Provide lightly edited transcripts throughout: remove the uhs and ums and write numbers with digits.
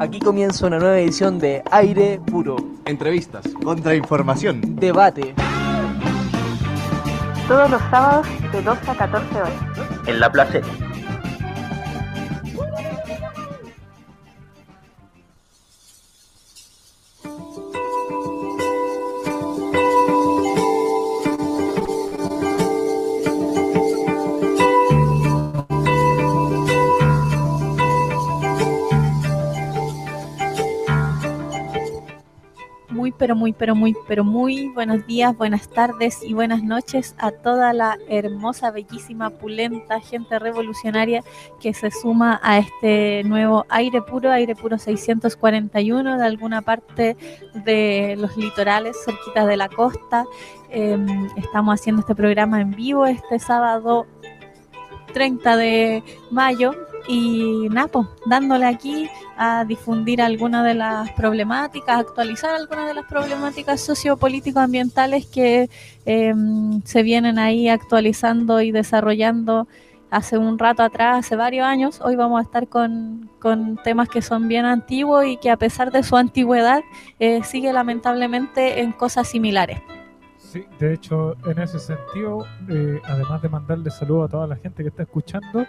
Aquí comienza una nueva edición de Aire Puro. Entrevistas, contrainformación, debate. Todos los sábados de 12 a 14 horas. En La Placeta. Muy buenos días, buenas tardes y buenas noches a toda la hermosa, bellísima, pulenta gente revolucionaria que se suma a este nuevo Aire Puro 641 de alguna parte de los litorales, cerquita de la costa. Estamos haciendo este programa en vivo este sábado 30 de mayo y Napo, dándole aquí a difundir algunas de las problemáticas, actualizar algunas de las problemáticas sociopolítico-ambientales que se vienen ahí actualizando y desarrollando hace un rato atrás, hace varios años. Hoy vamos a estar con temas que son bien antiguos y que a pesar de su antigüedad sigue lamentablemente en cosas similares. Sí, de hecho, en ese sentido, además de mandarle saludos a toda la gente que está escuchando,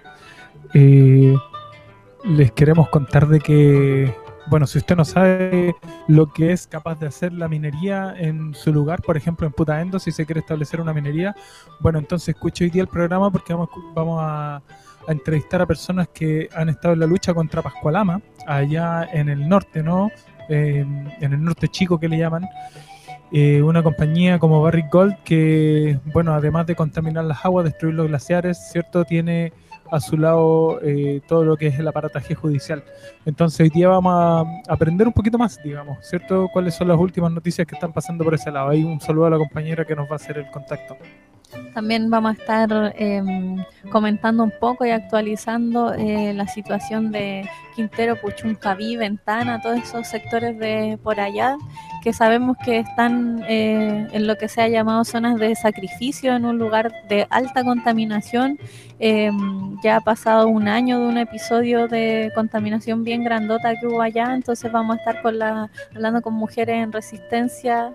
les queremos contar de que, bueno, si usted no sabe lo que es capaz de hacer la minería en su lugar, por ejemplo en Putaendo, si se quiere establecer una minería, bueno, entonces escuche hoy día el programa porque vamos a entrevistar a personas que han estado en la lucha contra Pascualama, allá en el norte, ¿no? En el norte chico que le llaman. Una compañía como Barrick Gold que, bueno, además de contaminar las aguas, destruir los glaciares, ¿cierto? Tiene a su lado todo lo que es el aparataje judicial. Entonces hoy día vamos a aprender un poquito más, digamos, ¿cierto? ¿Cuáles son las últimas noticias que están pasando por ese lado? Ahí un saludo a la compañera que nos va a hacer el contacto. También vamos a estar comentando un poco y actualizando la situación de Quintero, Puchuncaví, Ventana, todos esos sectores de por allá que sabemos que están en lo que se ha llamado zonas de sacrificio, en un lugar de alta contaminación. Ya ha pasado un año de un episodio de contaminación bien grandota que hubo allá, entonces vamos a estar hablando con mujeres en resistencia.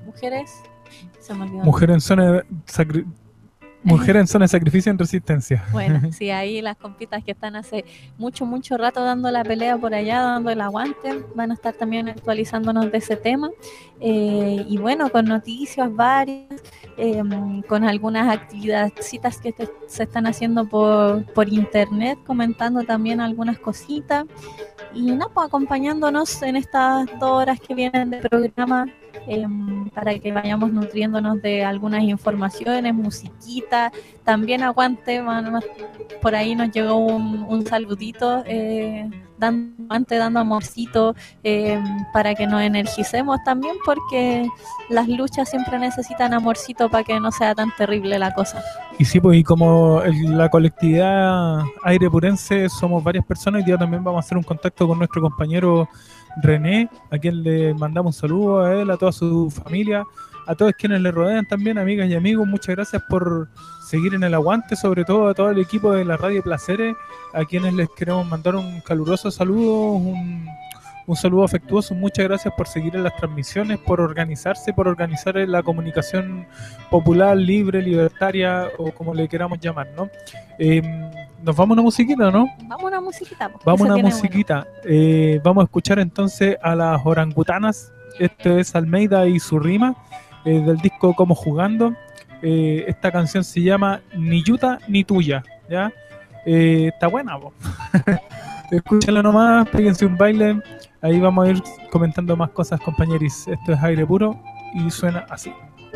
Mujer en zona de sacrificio en resistencia. Bueno, sí, ahí las compitas que están hace mucho rato dando la pelea por allá, dando el aguante, van a estar también actualizándonos de ese tema. Y bueno, con noticias varias, con algunas actividades que se están haciendo por internet, comentando también algunas cositas. Y nada, pues acompañándonos en estas 2 horas que vienen de programa, para que vayamos nutriéndonos de algunas informaciones, musiquita, también aguante, por ahí nos llegó un saludito, dando amorcito, para que nos energicemos también, porque las luchas siempre necesitan amorcito para que no sea tan terrible la cosa. Y sí, pues, y como la colectividad Aire Purense somos varias personas, hoy día también vamos a hacer un contacto con nuestro compañero René, a quien le mandamos un saludo a él, a toda su familia, a todos quienes le rodean también, amigas y amigos. Muchas gracias por seguir en el aguante, sobre todo a todo el equipo de la Radio Placeres, a quienes les queremos mandar un caluroso saludo, un saludo afectuoso. Muchas gracias por seguir en las transmisiones, por organizar la comunicación popular, libre, libertaria o como le queramos llamar, ¿no? Nos vamos a una musiquita, ¿no? Vamos a una musiquita. Vamos a una musiquita. Bueno. Vamos a escuchar entonces a las orangutanas. Este es Almeida y su rima, del disco Como Jugando. Esta canción se llama Ni Yuta Ni Tuya, ¿ya? Está buena, po. Escúchala nomás, péguense un baile. Ahí vamos a ir comentando más cosas, compañeros. Esto es Aire Puro y suena así.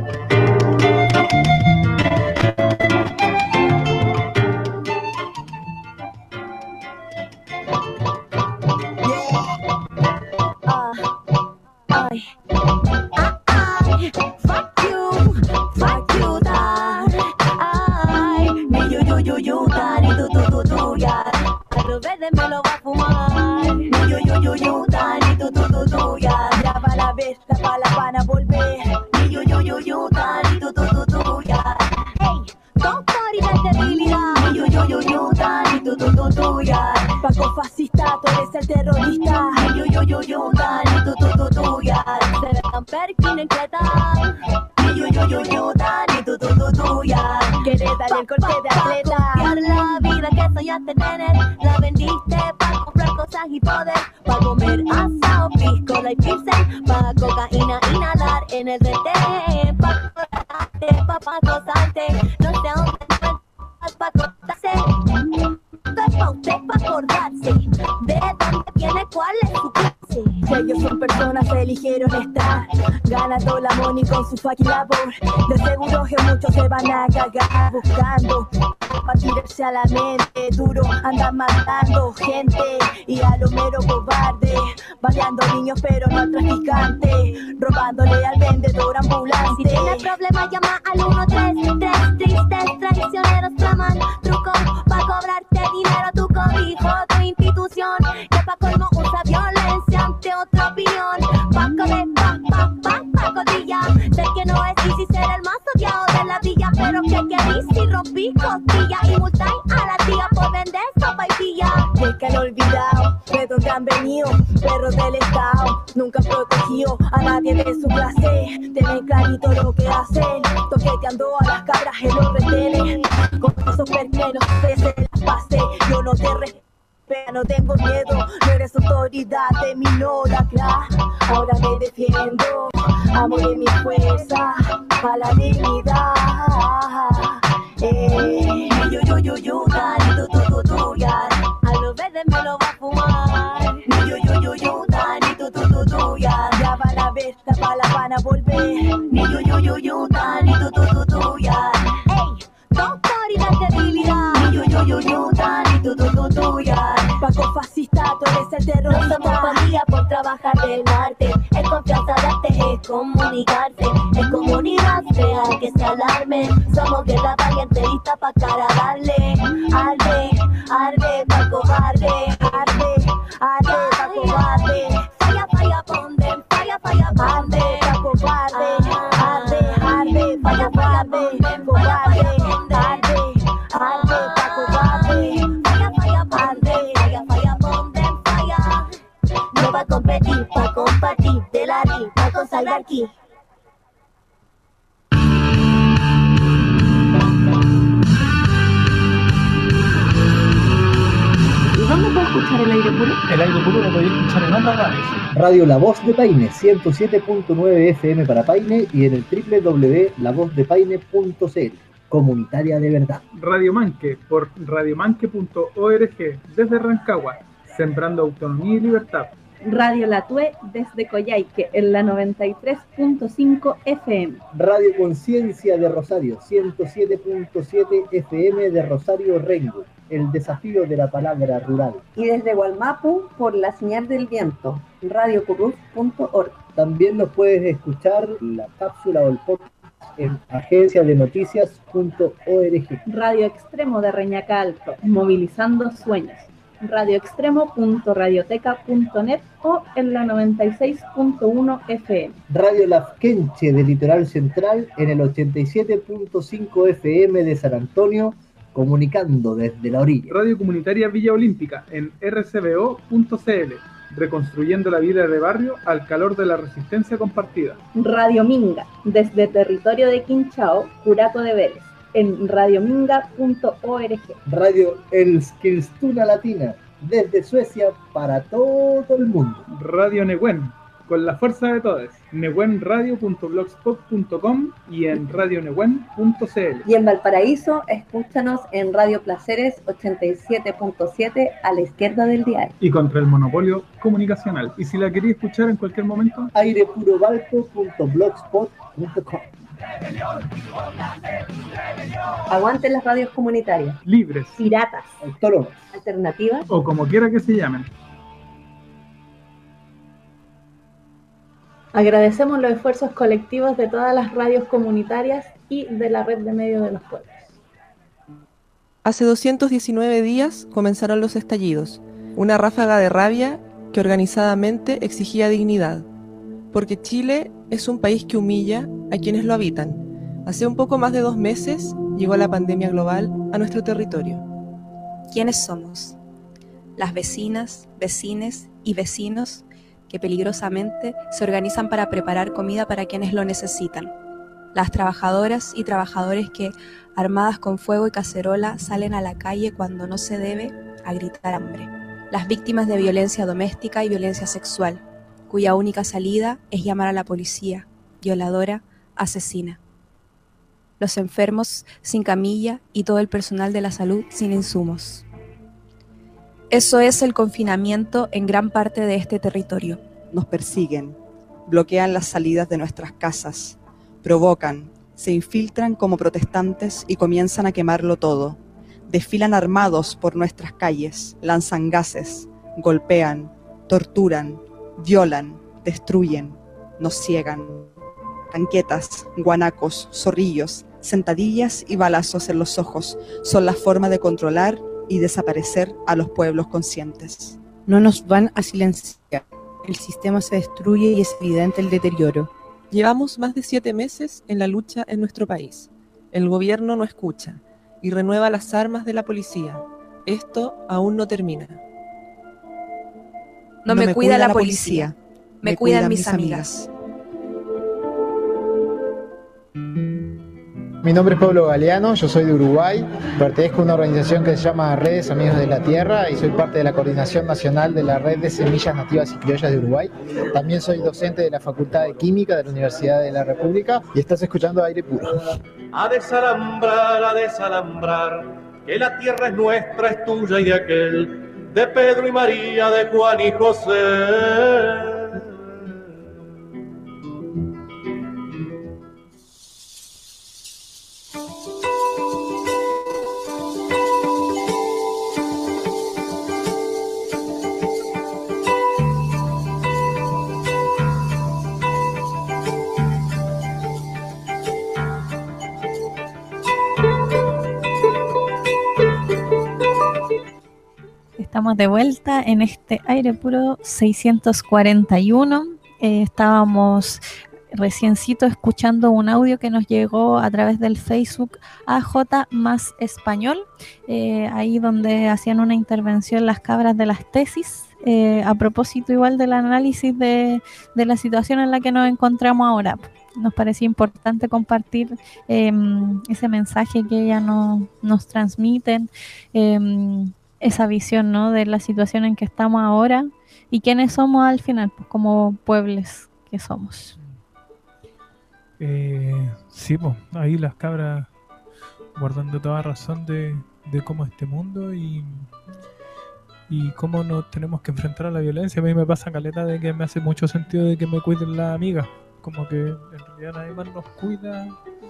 Me lo va a fumar. Yo, Dani, tú, ya. Ya para la vez, para la van a volver. Yo, Dani, tú, ya. Hey, don't party like the realidad. Yo, Dani, tú, ya. Paco fascista, tú eres el terrorista. Yo, Dani, tú, ya. Se ve tan Perkin en Creta. Yo, Dani, tú, ya. Quieres darle el corte de atleta. Copiar la vida que soñaste tener. La vendiste para comprar cosas y poder. Para comer asado, piscola y pilsen. Para cocaína inhalar en el retén. Pa' gozarte, no sé a dónde encuentras pa' cortarse. Esto es pa' usted pa' acordarse de dónde viene, cuál es su clase. Si ellos son personas, eligieron estar ganando la money con su fucking labor. De seguro que muchos se van a cagar buscando para tirarse a la mente. Duro andan matando gente y a lo mero cobarde, baleando niños pero no al traficante, robándole al vendedor ambulante. Si tienes problemas llama al 133. Tristes traicioneros traman trucos pa' cobrarte dinero. Tu cobijo, tu institución, que pa' colmo usa violencia ante otra opinión. Paco de codilla. Sé que no es difícil ser el más odiado de la villa, pero que querís si rompí costilla y multáis a la tía por vender sopa y pilla. Es que han olvidado de dónde han venido, perros del Estado, nunca han protegido a nadie de su clase. Tienen clarito lo que hacen, toqueteando a las cabras en los retenes. Con esos perqueros se las pasé, yo no te respeto. No tengo miedo, no eres autoridad de mi lacra. Ahora me defiendo, amo de mi fuerza, para la dignidad. Yo, Dani, tú, ya. A los verdes me lo va a fumar. Yo, Dani, tú, ya. Ya van a ver, la bala van a volver. Yo, Dani, tú, ya. Ey, tu autoridad de debilidad. Yo, Dani, tú, ya. Paco fascista, tú eres el No terrorista. somos familia por trabajar del arte. Es confianza darte, es comunicarte. Es comunidad real que se alarme. Somos guerra valiente, lista pa' cara darle. Arde, pa' cobarde. Arde, pa' cobarde. Falla, ponden, falla, Arde, ponden. pa' cobarde. Arde, pa' cobarde. Cobarde, arde, pa' cobarde. Falla, ponden, falla. No va a competir, pa' compartir. De la ri, pa' consagrar aquí. ¿Y dónde puedo escuchar el aire puro? El aire puro lo podéis escuchar en otras radios. Radio La Voz de Paine, 107.9 FM para Paine y en el www.lavozdepaine.cl. Comunitaria de verdad. Radio Manque por radiomanque.org desde Rancagua, sembrando autonomía y libertad. Radio La Tue desde Coyhaique en la 93.5 FM. Radio Conciencia de Rosario, 107.7 FM de Rosario Rengo, el desafío de la palabra rural. Y desde Gualmapu por la señal del viento, radiocuruz.org. También nos puedes escuchar la cápsula o el podcast en agenciadenoticias.org. Radio Extremo de Reñaca Alto, movilizando sueños. radioextremo.radioteca.net o en la 96.1 FM. Radio Lafkenche de Litoral Central en el 87.5 FM de San Antonio, comunicando desde la orilla. Radio Comunitaria Villa Olímpica en rcbo.cl, reconstruyendo la vida de barrio al calor de la resistencia compartida. Radio Minga desde territorio de Quinchao, Curaco de Vélez en radiominga.org. Radio Eskilstuna Latina desde Suecia para todo el mundo. Radio Nehuen, con la fuerza de todos, nehuenradio.blogspot.com y en radionehuen.cl. Y en Valparaíso, escúchanos en Radio Placeres 87.7 a la izquierda del dial. Y contra el monopolio comunicacional. Y si la quería escuchar en cualquier momento, airepurovalpo.blogspot.com. Aguanten las radios comunitarias, libres Piratas. Autónomas. alternativas. o como quiera que se llamen. Agradecemos los esfuerzos colectivos de todas las radios comunitarias y de la red de medios de los pueblos. Hace 219 días comenzaron los estallidos, una ráfaga de rabia que organizadamente exigía dignidad, porque Chile es un país que humilla a quienes lo habitan. Hace un poco más de 2 meses llegó la pandemia global a nuestro territorio. ¿Quiénes somos? las vecinas, vecines y vecinos que peligrosamente se organizan para preparar comida para quienes lo necesitan. Las trabajadoras y trabajadores que, armadas con fuego y cacerola, salen a la calle cuando no se debe a gritar hambre. Las víctimas de violencia doméstica y violencia sexual, cuya única salida es llamar a la policía, violadora, asesina. Los enfermos sin camilla y todo el personal de la salud sin insumos. Eso es el confinamiento en gran parte de este territorio. Nos persiguen, bloquean las salidas de nuestras casas, provocan, se infiltran como protestantes y comienzan a quemarlo todo. Desfilan armados por nuestras calles, lanzan gases, golpean, torturan, violan, destruyen, nos ciegan. Tanquetas, guanacos, zorrillos, sentadillas y balazos en los ojos son la forma de controlar y desaparecer a los pueblos conscientes. No nos van a silenciar. El sistema se destruye y es evidente el deterioro. Llevamos más de 7 meses en la lucha en nuestro país. El gobierno no escucha y renueva las armas de la policía. Esto aún no termina. No me cuida la policía, me cuidan mis amigas. Mi nombre es Pablo Galeano, yo soy de Uruguay, pertenezco a una organización que se llama Redes Amigos de la Tierra y soy parte de la coordinación nacional de la Red de Semillas Nativas y Criollas de Uruguay. También soy docente de la Facultad de Química de la Universidad de la República y estás escuchando Aire Puro. A desalambrar, que la tierra es nuestra, es tuya y de aquel, de Pedro y María, de Juan y José. Estamos de vuelta en este Aire Puro 641. Estábamos reciencito escuchando un audio que nos llegó a través del Facebook AJ más Español, ahí donde hacían una intervención las cabras de las tesis, a propósito igual del análisis de la situación en la que nos encontramos ahora. Nos parecía importante compartir ese mensaje que ellas nos transmiten, esa visión, ¿no?, de la situación en que estamos ahora y quiénes somos al final, pues, como pueblos que somos. Sí, pues, ahí las cabras guardando toda razón de cómo es este mundo y cómo nos tenemos que enfrentar a la violencia. A mí me pasa caleta de que me hace mucho sentido de que me cuiden las amigas, como que en realidad nadie más nos cuida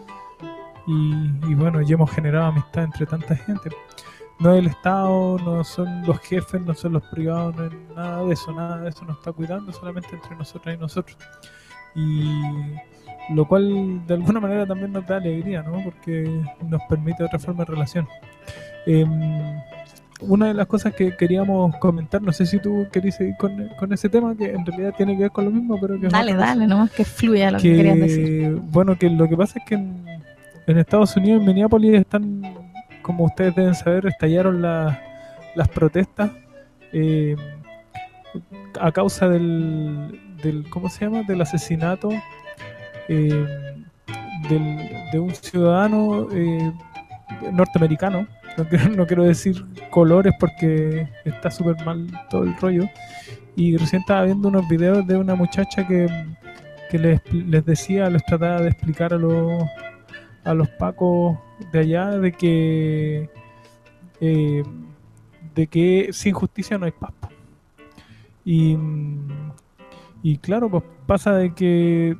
y bueno, ya hemos generado amistad entre tanta gente. No es el Estado, no son los jefes, no son los privados, no es nada de eso nos está cuidando, solamente entre nosotras y nosotros. Y lo cual de alguna manera también nos da alegría, ¿no?, porque nos permite otra forma de relación. Una de las cosas que queríamos comentar, no sé si tú querías seguir con ese tema, que en realidad tiene que ver con lo mismo, pero que Dale, nomás que fluya lo que querías decir. Bueno, que lo que pasa es que en Estados Unidos, en Minneapolis, están, como ustedes deben saber, estallaron las protestas a causa del ¿cómo se llama?, del asesinato de un ciudadano norteamericano. No quiero decir colores porque está súper mal todo el rollo. Y recién estaba viendo unos videos de una muchacha que les decía, les trataba de explicar a los pacos de allá de que sin justicia no hay paz. Y claro, pues pasa de que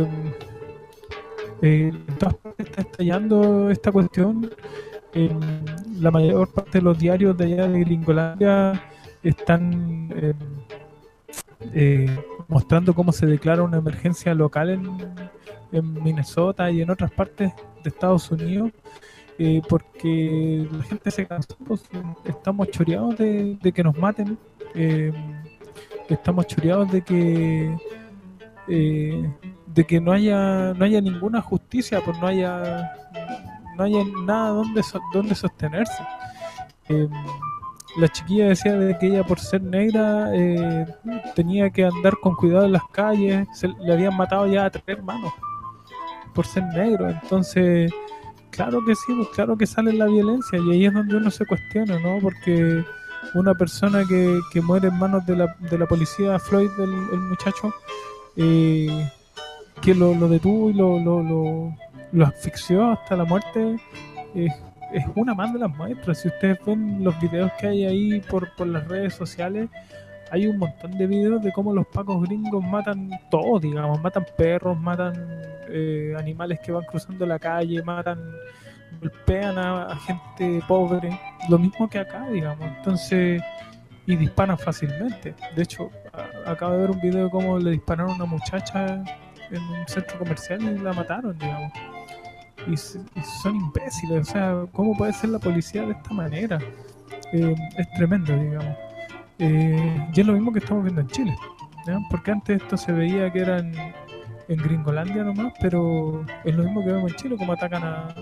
en todas partes está estallando esta cuestión. La mayor parte de los diarios de allá de Gringolandia están mostrando cómo se declara una emergencia local en Minnesota y en otras partes de Estados Unidos, porque la gente se cansó. Pues, estamos choreados de que nos maten, estamos choreados de que no haya ninguna justicia, pues no haya nada donde sostenerse. la chiquilla decía de que ella por ser negra tenía que andar con cuidado en las calles, le habían matado ya a 3 hermanos por ser negro, entonces claro que sí, pues claro que sale la violencia y ahí es donde uno se cuestiona, ¿no? Porque una persona que muere en manos de la policía, Floyd, el muchacho, que lo detuvo y lo asfixió hasta la muerte, es una más de las muestras. Si ustedes ven los videos que hay ahí por las redes sociales, hay un montón de videos de cómo los pacos gringos matan todo, digamos, matan perros, matan animales que van cruzando la calle, golpean a gente pobre, lo mismo que acá, digamos, entonces, y disparan fácilmente. De hecho, acabo de ver un video de cómo le dispararon a una muchacha en un centro comercial y la mataron, digamos. Y son imbéciles, o sea, ¿cómo puede ser la policía de esta manera? Es tremendo, digamos. Y es lo mismo que estamos viendo en Chile, ¿no? Porque antes esto se veía que era en Gringolandia nomás, pero es lo mismo que vemos en Chile, como atacan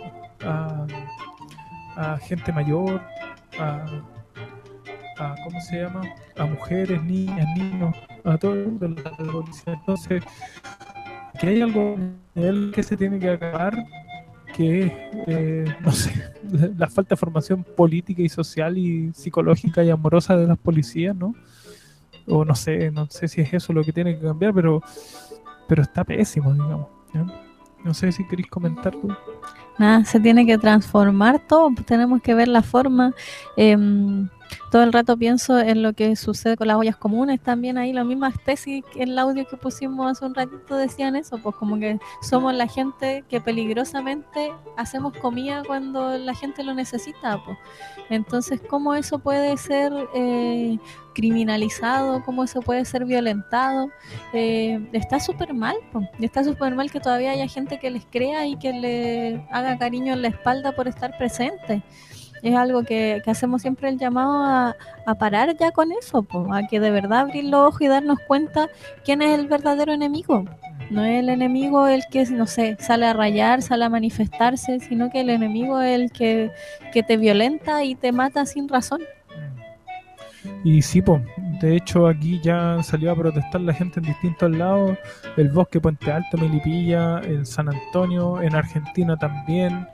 a gente mayor, a ¿cómo se llama? A mujeres, niñas, niños, a todo el mundo, la policía. Entonces, que hay algo en él que se tiene que acabar, que es, no sé, la falta de formación política y social y psicológica y amorosa de las policías, ¿no? O no sé si es eso lo que tiene que cambiar, pero está pésimo, digamos, ¿ya? No sé si queréis comentar tú. Nada, se tiene que transformar todo, pues tenemos que ver la forma. Todo el rato pienso en lo que sucede con las ollas comunes, también ahí la misma tesis que en el audio que pusimos hace un ratito decían eso, pues como que somos la gente que peligrosamente hacemos comida cuando la gente lo necesita, pues. Entonces, ¿cómo eso puede ser criminalizado? ¿Cómo eso puede ser violentado? Está súper mal, pues. Está súper mal que todavía haya gente que les crea y que le haga cariño en la espalda por estar presente. Es algo que hacemos siempre el llamado a parar ya con eso, po, a que de verdad abrir los ojos y darnos cuenta quién es el verdadero enemigo. No es el enemigo el que, no sé, sale a rayar, sale a manifestarse, sino que el enemigo es el que te violenta y te mata sin razón. Y sí, pues, de hecho aquí ya salió a protestar la gente en distintos lados, el Bosque, Puente Alto, Melipilla, en San Antonio, en Argentina también,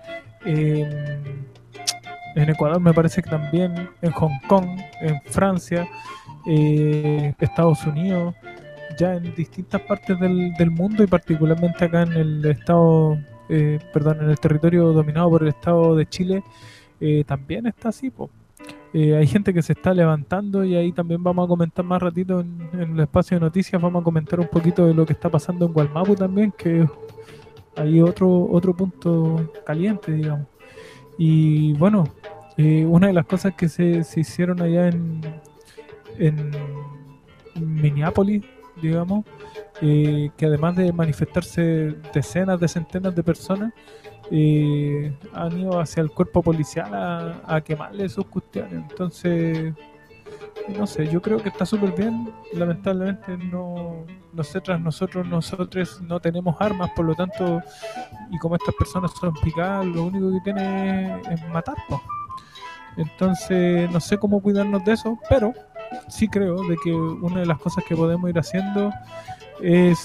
en Ecuador me parece que también, en Hong Kong, en Francia, Estados Unidos, ya en distintas partes del mundo y particularmente acá en el estado, en el territorio dominado por el Estado de Chile, también está así, po. Hay gente que se está levantando y ahí también vamos a comentar más ratito en el espacio de noticias, vamos a comentar un poquito de lo que está pasando en Gualmapu también, que hay otro punto caliente, digamos. Y bueno, una de las cosas que se hicieron allá en Minneapolis, digamos, que además de manifestarse decenas de centenas de personas, han ido hacia el cuerpo policial a quemarle sus cuestiones. Entonces, no sé, yo creo que está súper bien. Lamentablemente nosotros no tenemos armas, por lo tanto, y como estas personas son picadas, lo único que tienen es matar, pues. Entonces no sé cómo cuidarnos de eso, pero sí creo de que una de las cosas que podemos ir haciendo es,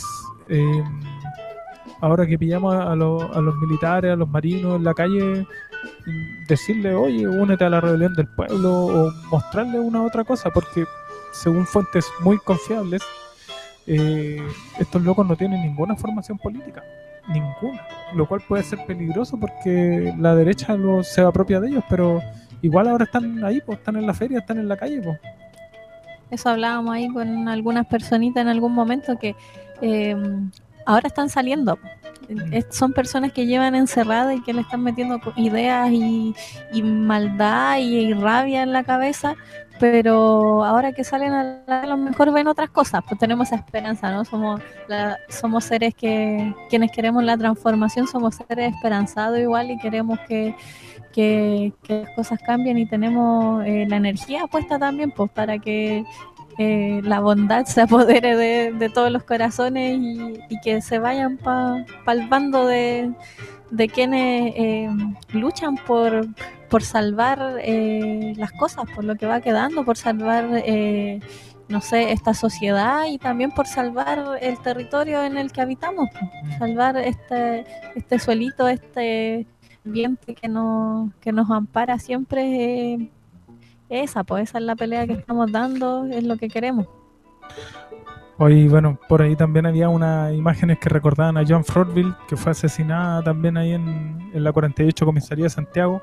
ahora que pillamos a los militares, a los marinos en la calle, decirle, oye, únete a la rebelión del pueblo, o mostrarle una otra cosa, porque según fuentes muy confiables, estos locos no tienen ninguna formación política, ninguna, lo cual puede ser peligroso porque la derecha se apropia de ellos, pero igual ahora están ahí, pues, están en la feria, están en la calle, pues. Eso hablábamos ahí con algunas personitas en algún momento que ahora están saliendo. Son personas que llevan encerradas y que le están metiendo ideas y maldad y rabia en la cabeza, pero ahora que salen a lo mejor ven otras cosas, pues tenemos esa esperanza, ¿no? Somos seres quienes queremos la transformación, somos seres esperanzados igual y queremos que las cosas cambien y tenemos la energía puesta también, pues para que la bondad se apodere de todos los corazones y que se vayan para el bando de quienes luchan por por salvar las cosas, por lo que va quedando, por salvar, no sé, esta sociedad y también por salvar el territorio en el que habitamos, salvar este suelito, este ambiente que nos ampara siempre. Esa es la pelea que estamos dando, es lo que queremos. Hoy, bueno, por ahí también había unas imágenes que recordaban a John Frourville, que fue asesinada también ahí en la 48 Comisaría de Santiago.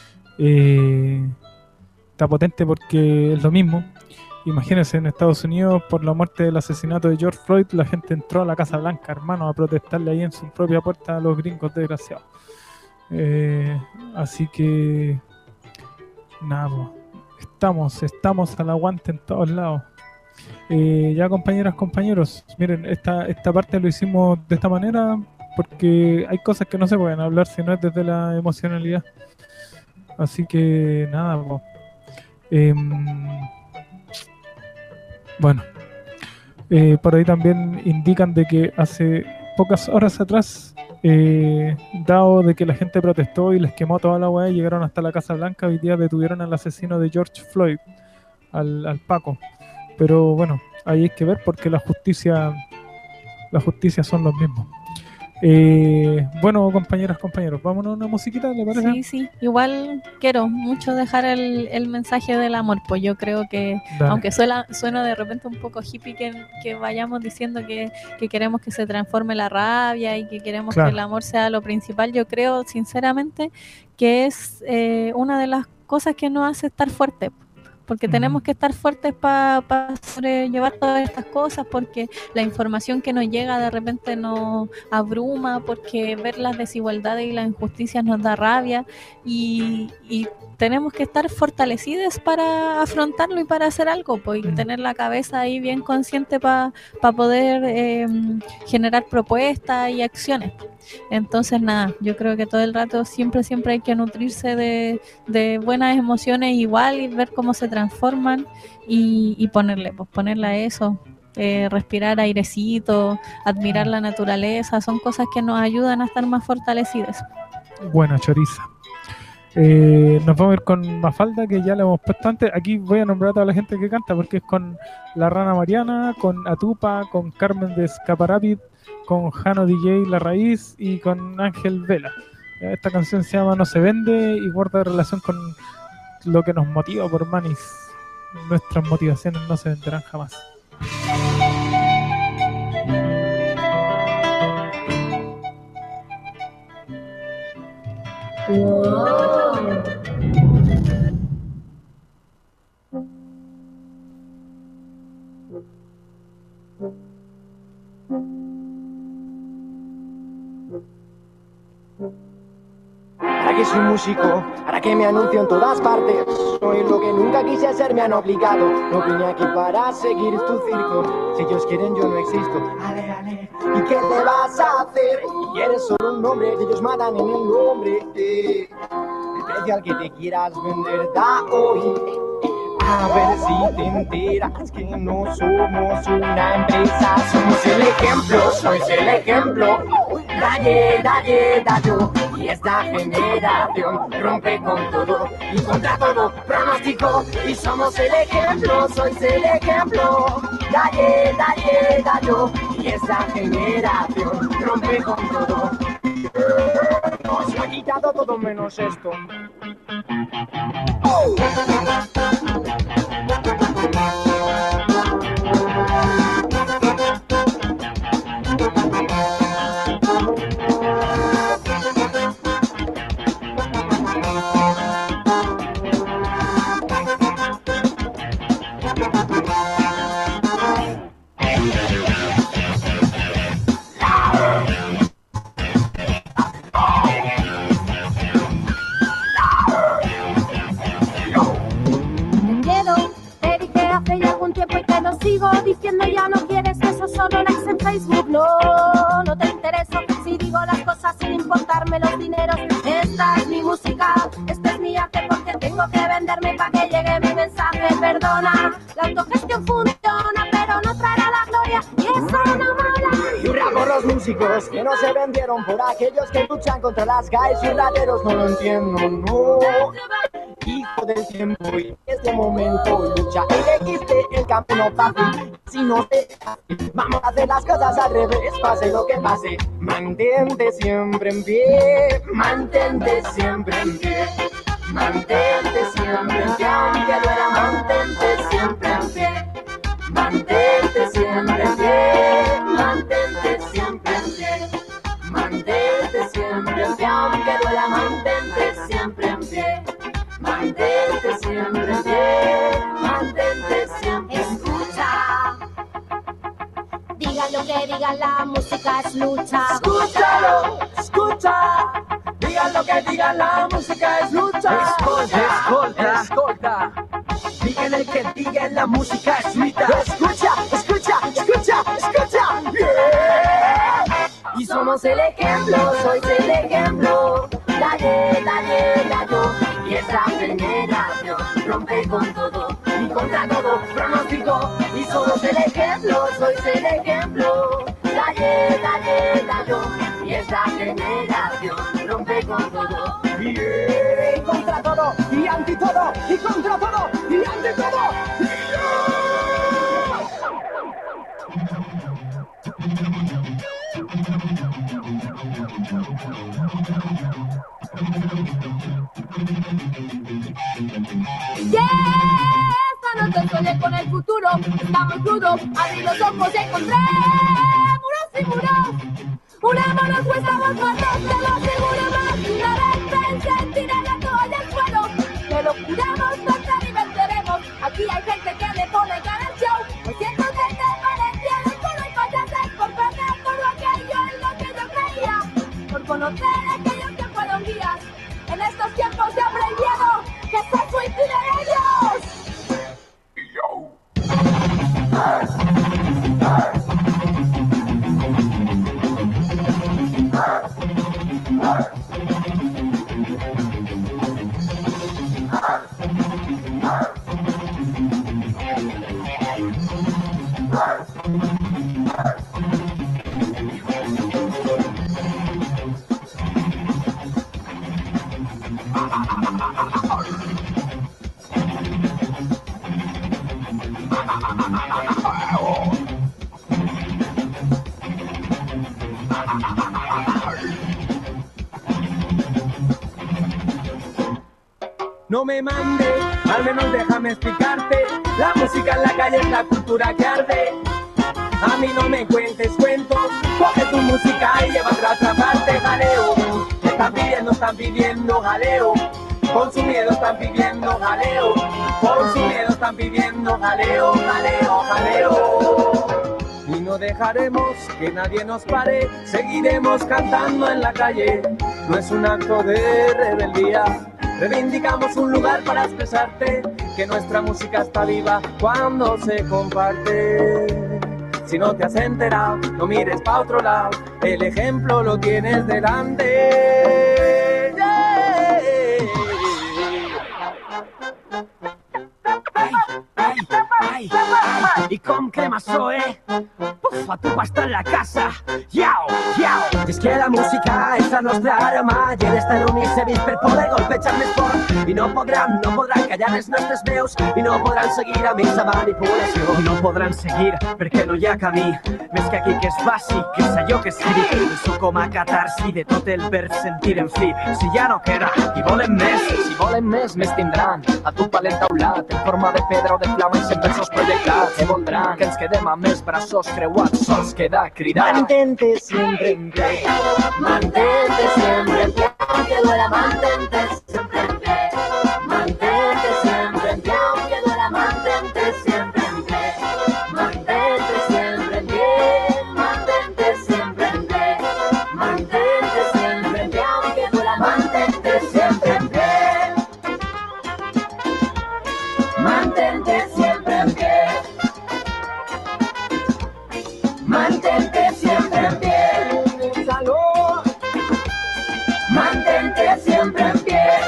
Está potente porque es lo mismo. Imagínense, en Estados Unidos, por la muerte del asesinato de George Floyd, la gente entró a la Casa Blanca, hermano, a protestarle ahí en su propia puerta a los gringos desgraciados. Así que, nada, estamos al aguante en todos lados. Ya, compañeras, compañeros, miren, esta parte lo hicimos de esta manera porque hay cosas que no se pueden hablar si no es desde la emocionalidad. Así que nada, bueno, por ahí también indican de que hace pocas horas atrás, dado de que la gente protestó y les quemó toda la weá y llegaron hasta la Casa Blanca, hoy día detuvieron al asesino de George Floyd, al Paco. Pero bueno, ahí hay que ver porque la justicia son los mismos. Bueno, compañeras, compañeros, vámonos a una musiquita, ¿le parece? Sí, igual quiero mucho dejar el mensaje del amor, pues yo creo que, Dale. aunque suena de repente un poco hippie que vayamos diciendo que queremos que se transforme la rabia y que queremos Claro. que el amor sea lo principal, yo creo sinceramente que es una de las cosas que nos hace estar fuertes. Porque tenemos que estar fuertes para sobrellevar todas estas cosas, porque la información que nos llega de repente nos abruma, porque ver las desigualdades y las injusticias nos da rabia y tenemos que estar fortalecidos para afrontarlo y para hacer algo, pues, y tener la cabeza ahí bien consciente para poder generar propuestas y acciones. Entonces nada, yo creo que todo el rato siempre hay que nutrirse de buenas emociones igual y ver cómo se transforman y ponerle a eso, respirar airecito, admirar la naturaleza, son cosas que nos ayudan a estar más fortalecidos. Buena choriza. Nos vamos a ir con Mafalda, que ya le hemos puesto antes. Aquí voy a nombrar a toda la gente que canta porque es con La Rana Mariana, con Atupa, con Carmen de Escaparapid, con Jano DJ La Raíz y con Ángel Vela. Esta canción se llama No se vende y guarda relación con lo que nos motiva por Manis. Nuestras motivaciones no se venderán jamás. Ahora que soy músico, ahora que me anuncio en todas partes, soy lo que nunca quise ser, me han obligado. No vine aquí para seguir tu circo, si ellos quieren yo no existo. Ale, ale, ¿y qué te vas a hacer? Y eres solo un nombre que ellos matan en el nombre. El precio al que te quieras vender da hoy. A ver si te enteras que no somos una empresa, somos el ejemplo, sois el ejemplo. Dalle, y esta generación rompe con todo y contra todo pronóstico. Y somos el ejemplo, sois el ejemplo. Dalle, y esta generación rompe con todo. Os lo he quitado todo menos esto. Sigo diciendo ya no quieres eso, solo likes en Facebook. No te intereso si digo las cosas sin importarme los dineros. Esta es mi música, este es mi arte, porque tengo que venderme para que llegue mi mensaje. Perdona, la autogestión funciona, pero no traerá la gloria y eso no mola. Y un por los músicos que no se vendieron por aquellos que luchan contra las gays y rateros. No lo entiendo, no. Hijo del tiempo y este momento lucha, elegiste el camino fácil. Si no te vamos a hacer las cosas al revés, pase lo que pase. Mantente siempre en pie, mantente siempre en pie, mantente siempre en pie, aunque duela, mantente siempre en pie, mantente siempre en pie, mantente siempre en pie, mantente siempre en pie, aunque duela, mantente siempre en pie. Mantente siempre en pie, mantente siempre en pie. Escucha, digan lo que digan, la música es lucha. Escúchalo, escucha, digan lo que digan, la música es lucha. Escolta, escolta. Digan el que digan, la música es lucha. Escucha, escucha, escucha, escucha. Yeah. Y somos el ejemplo, sois el ejemplo. Dale, dale, dale. Y esta generación rompe con todo y contra todo pronóstico. Y somos el ejemplo, sois el ejemplo. Dale, dale, dale. Y esta generación rompe con todo. Y contra todo, y anti todo, y contra todo, y anti todo. Esta noche soñé con el futuro, está muy crudo, abrí los ojos y encontré muros y muros. Unámonos pues estamos muertos, te lo aseguro más. Una vez pensé en tirar la toalla al suelo, que lo juramos, pasar y venceremos. Aquí hay gente que le pone cara al show, me siento gente valenciana, solo hay payases por perder todo aquello en lo que yo creía, por conocer a aquellos que fueron guías. En estos tiempos de hambre y miedo, que se suiciden ellos. No me mandes, al menos déjame explicarte. La música en la calle es la cultura que arde. A mí no me cuentes cuentos, coge tu música y llévatela a otra parte, jaleo. Están pidiendo jaleo. Con su miedo están pidiendo jaleo. Con su miedo están pidiendo jaleo, jaleo, jaleo. Y no dejaremos que nadie nos pare, seguiremos cantando en la calle. No es un acto de rebeldía, reivindicamos un lugar para expresarte, que nuestra música está viva cuando se comparte. Si no te has enterado, no mires pa' otro lado, el ejemplo lo tienes delante. Ai, i com crema Zoe, bufa tu pasta en la casa, yao, yao. Y es que la música és el nostre arma, i en esta l'unicebis per poder golpejar més fort. I no podran callar les nostres veus, i no podran seguir a missa manipulació. I no podran seguir perquè no hi ha camí, més que aquí que és bàsic, que és allò que escric. Penso com a catarsi de tot el vers sentir en fi. Si ja no queda, i volen més, si volen més tindran. A tu palent taulat, en forma de pedra o de flama i sempre sos projectats. Que voldran que ens quedem amb els braços creuats, sols queda cridar. Mantente siempre en pie, mantente siempre en pie, aunque duela, mantente siempre en pie, mantente siempre en pie, aunque duela, mantente siempre en pie, mantente siempre en pie, mantente siempre en pie, mantente siempre en pie, aunque duela, mantente siempre en pie, mantente siempre en pie. Mantente siempre en pie. Salud. Mantente siempre en pie.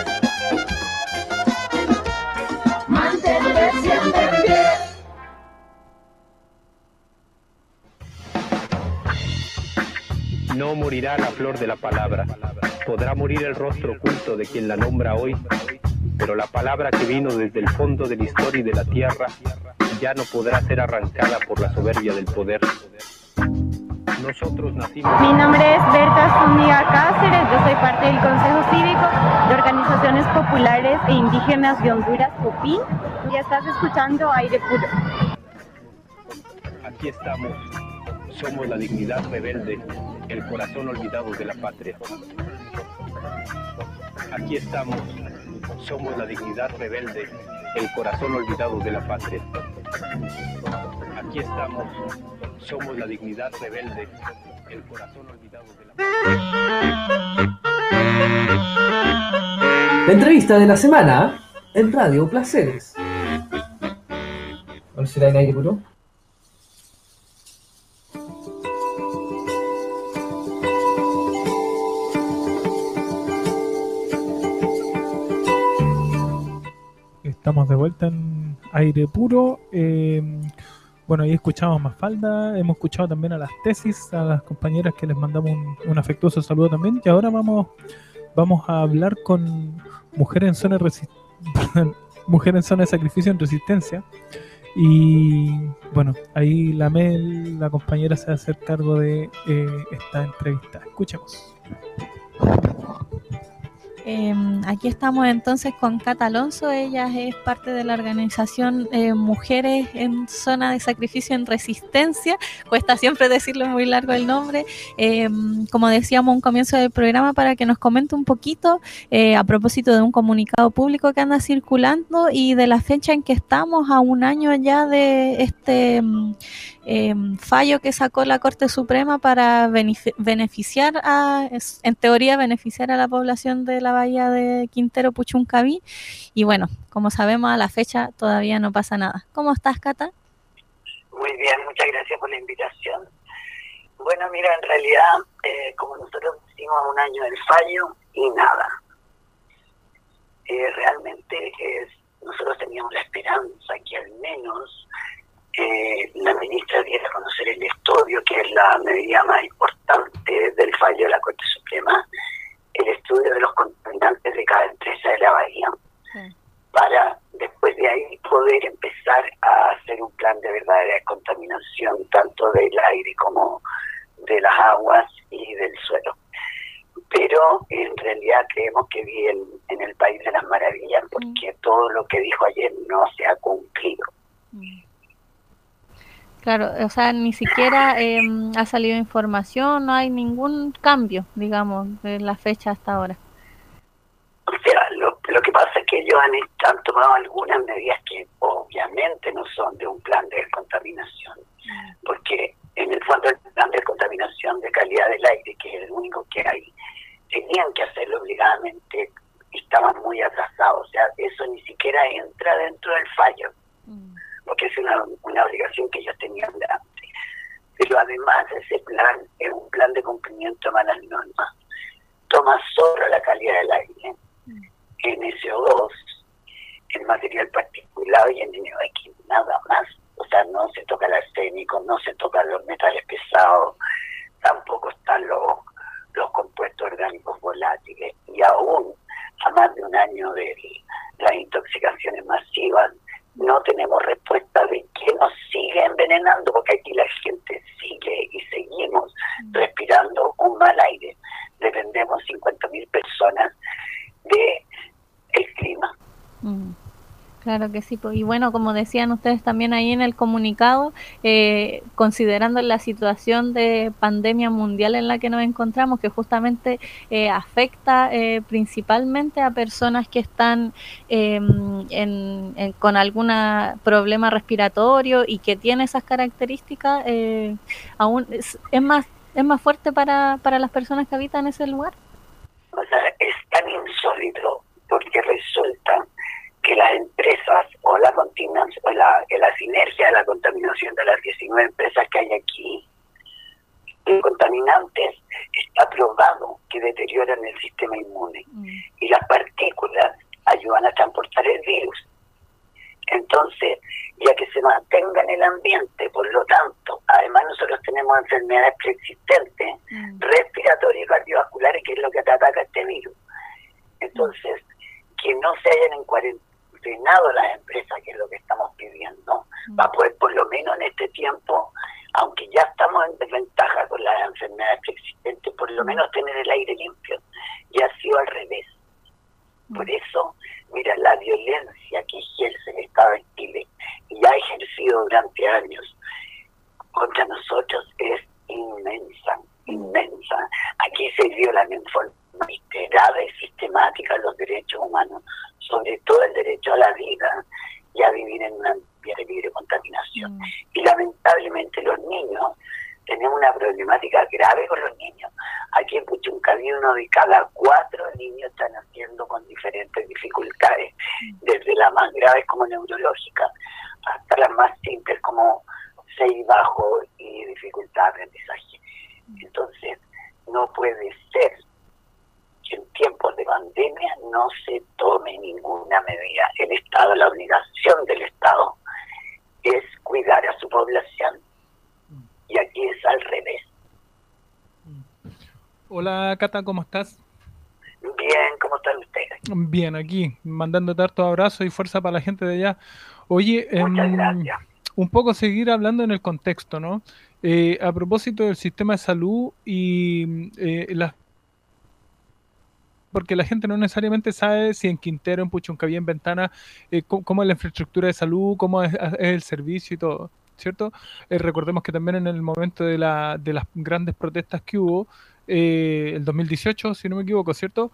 No morirá la flor de la palabra. Podrá morir el rostro oculto de quien la nombra hoy, pero la palabra que vino desde el fondo de la historia y de la tierra ya no podrá ser arrancada por la soberbia del poder. Nosotros nacimos... Mi nombre es Berta Zúñiga Cáceres, yo soy parte del Consejo Cívico de Organizaciones Populares e Indígenas de Honduras, COPIN, y estás escuchando Aire Puro. Aquí estamos, somos la dignidad rebelde, el corazón olvidado de la patria. Aquí estamos, somos la dignidad rebelde, el corazón olvidado de la patria. Aquí estamos, somos la dignidad rebelde, el corazón olvidado de la patria. La entrevista de la semana en Radio Placeres. ¿Cuál será en Aire Puro? Estamos de vuelta en Aire Puro. Bueno, ahí escuchamos Mafalda, hemos escuchado también a las tesis, a las compañeras que les mandamos un afectuoso saludo también. Y ahora vamos a hablar con Mujer en Zona de Sacrificio en Resistencia. Y bueno, ahí la Mel, la compañera, se va a hacer cargo de esta entrevista. Escuchemos. Aquí estamos entonces con Cata Alonso. Ella es parte de la organización Mujeres en Zona de Sacrificio en Resistencia. Cuesta siempre decirlo, muy largo el nombre. Como decíamos un comienzo del programa, para que nos comente un poquito a propósito de un comunicado público que anda circulando y de la fecha en que estamos, a un año ya de este fallo que sacó la Corte Suprema para beneficiar en teoría beneficiar a la población de la bahía de Quintero Puchuncaví. Y bueno, como sabemos, a la fecha todavía no pasa nada. ¿Cómo estás, Cata? Muy bien, muchas gracias por la invitación. Bueno, mira, en realidad, como nosotros hicimos un año del fallo y nada. Realmente nosotros teníamos la esperanza que al menos la ministra diera a conocer el estudio, que es la medida más importante del fallo de la Corte Suprema, el estudio de los contaminantes de cada empresa de la bahía, para después de ahí poder empezar a hacer un plan de verdadera descontaminación, tanto del aire como de las aguas y del suelo. Pero en realidad creemos que vive en el país de las maravillas, porque todo lo que dijo ayer no se ha cumplido. Claro, o sea, ni siquiera ha salido información, no hay ningún cambio, digamos, de la fecha hasta ahora. O sea, lo que pasa es que ellos han tomado algunas medidas que obviamente no son de un plan de descontaminación, porque en el fondo el plan de descontaminación de calidad del aire, que es el único que hay, tenían que hacerlo obligadamente y estaban muy atrasados. O sea, eso ni siquiera entra dentro del fallo, porque es una obligación que ellos tenían de antes. Pero además ese plan es un plan de cumplimiento de las normas. Toma solo la calidad del aire, en SO2, en material particulado y en NOx, nada más. O sea, no se toca el arsénico, no se tocan los metales pesados, tampoco están los compuestos orgánicos volátiles. Y aún, a más de un año de las intoxicaciones masivas, no tenemos respuesta de qué nos sigue envenenando, porque aquí la gente sigue y seguimos respirando un mal aire. Dependemos 50.000 personas del clima. Claro que sí, y bueno, como decían ustedes también ahí en el comunicado, considerando la situación de pandemia mundial en la que nos encontramos, que justamente afecta principalmente a personas que están con algún problema respiratorio y que tiene esas características, aún es más fuerte para las personas que habitan ese lugar. O sea, es tan insólito porque resulta que las empresas o la sinergia de la contaminación de las 19 empresas que hay aquí, los contaminantes, está probado que deterioran el sistema inmune y las partículas ayudan a transportar el virus. Entonces, ya que se mantenga en el ambiente, por lo tanto, además nosotros tenemos enfermedades preexistentes, respiratorios y cardiovasculares, que es lo que te ataca este virus. Entonces, que no se hayan encuarentenado las empresas, que es lo que estamos pidiendo, para poder por lo menos en este tiempo, aunque ya estamos en desventaja con las enfermedades preexistentes, por lo menos tener el aire limpio. Y ha sido al revés. Por eso, mira, la violencia que ejerce el Estado de Chile y ha ejercido durante años contra nosotros es inmensa, inmensa. Aquí se violan en forma reiterada y sistemática los derechos humanos, sobre todo el derecho a la vida y a vivir en un ambiente libre de contaminación. Y lamentablemente los niños, tenemos una problemática grave con los niños. Aquí en Puchuncaví 1 de cada 4 niños están naciendo con diferentes dificultades, desde las más graves como neurológicas hasta las más simples como 6 bajo y dificultad de aprendizaje. Entonces, no puede ser que en tiempos de pandemia no se tome ninguna medida. El Estado, la obligación del Estado es cuidar a su población. Y aquí es al revés. Hola Cata, ¿cómo estás? Bien, ¿cómo están ustedes? Bien, aquí, mandándote hartos abrazos y fuerza para la gente de allá. Oye, muchas gracias. Un poco seguir hablando en el contexto, ¿no? A propósito del sistema de salud y porque la gente no necesariamente sabe si en Quintero, en Puchuncaví, en Ventana, cómo es la infraestructura de salud, cómo es el servicio y todo, ¿cierto? Recordemos que también en el momento de las grandes protestas que hubo, el 2018, si no me equivoco, ¿cierto?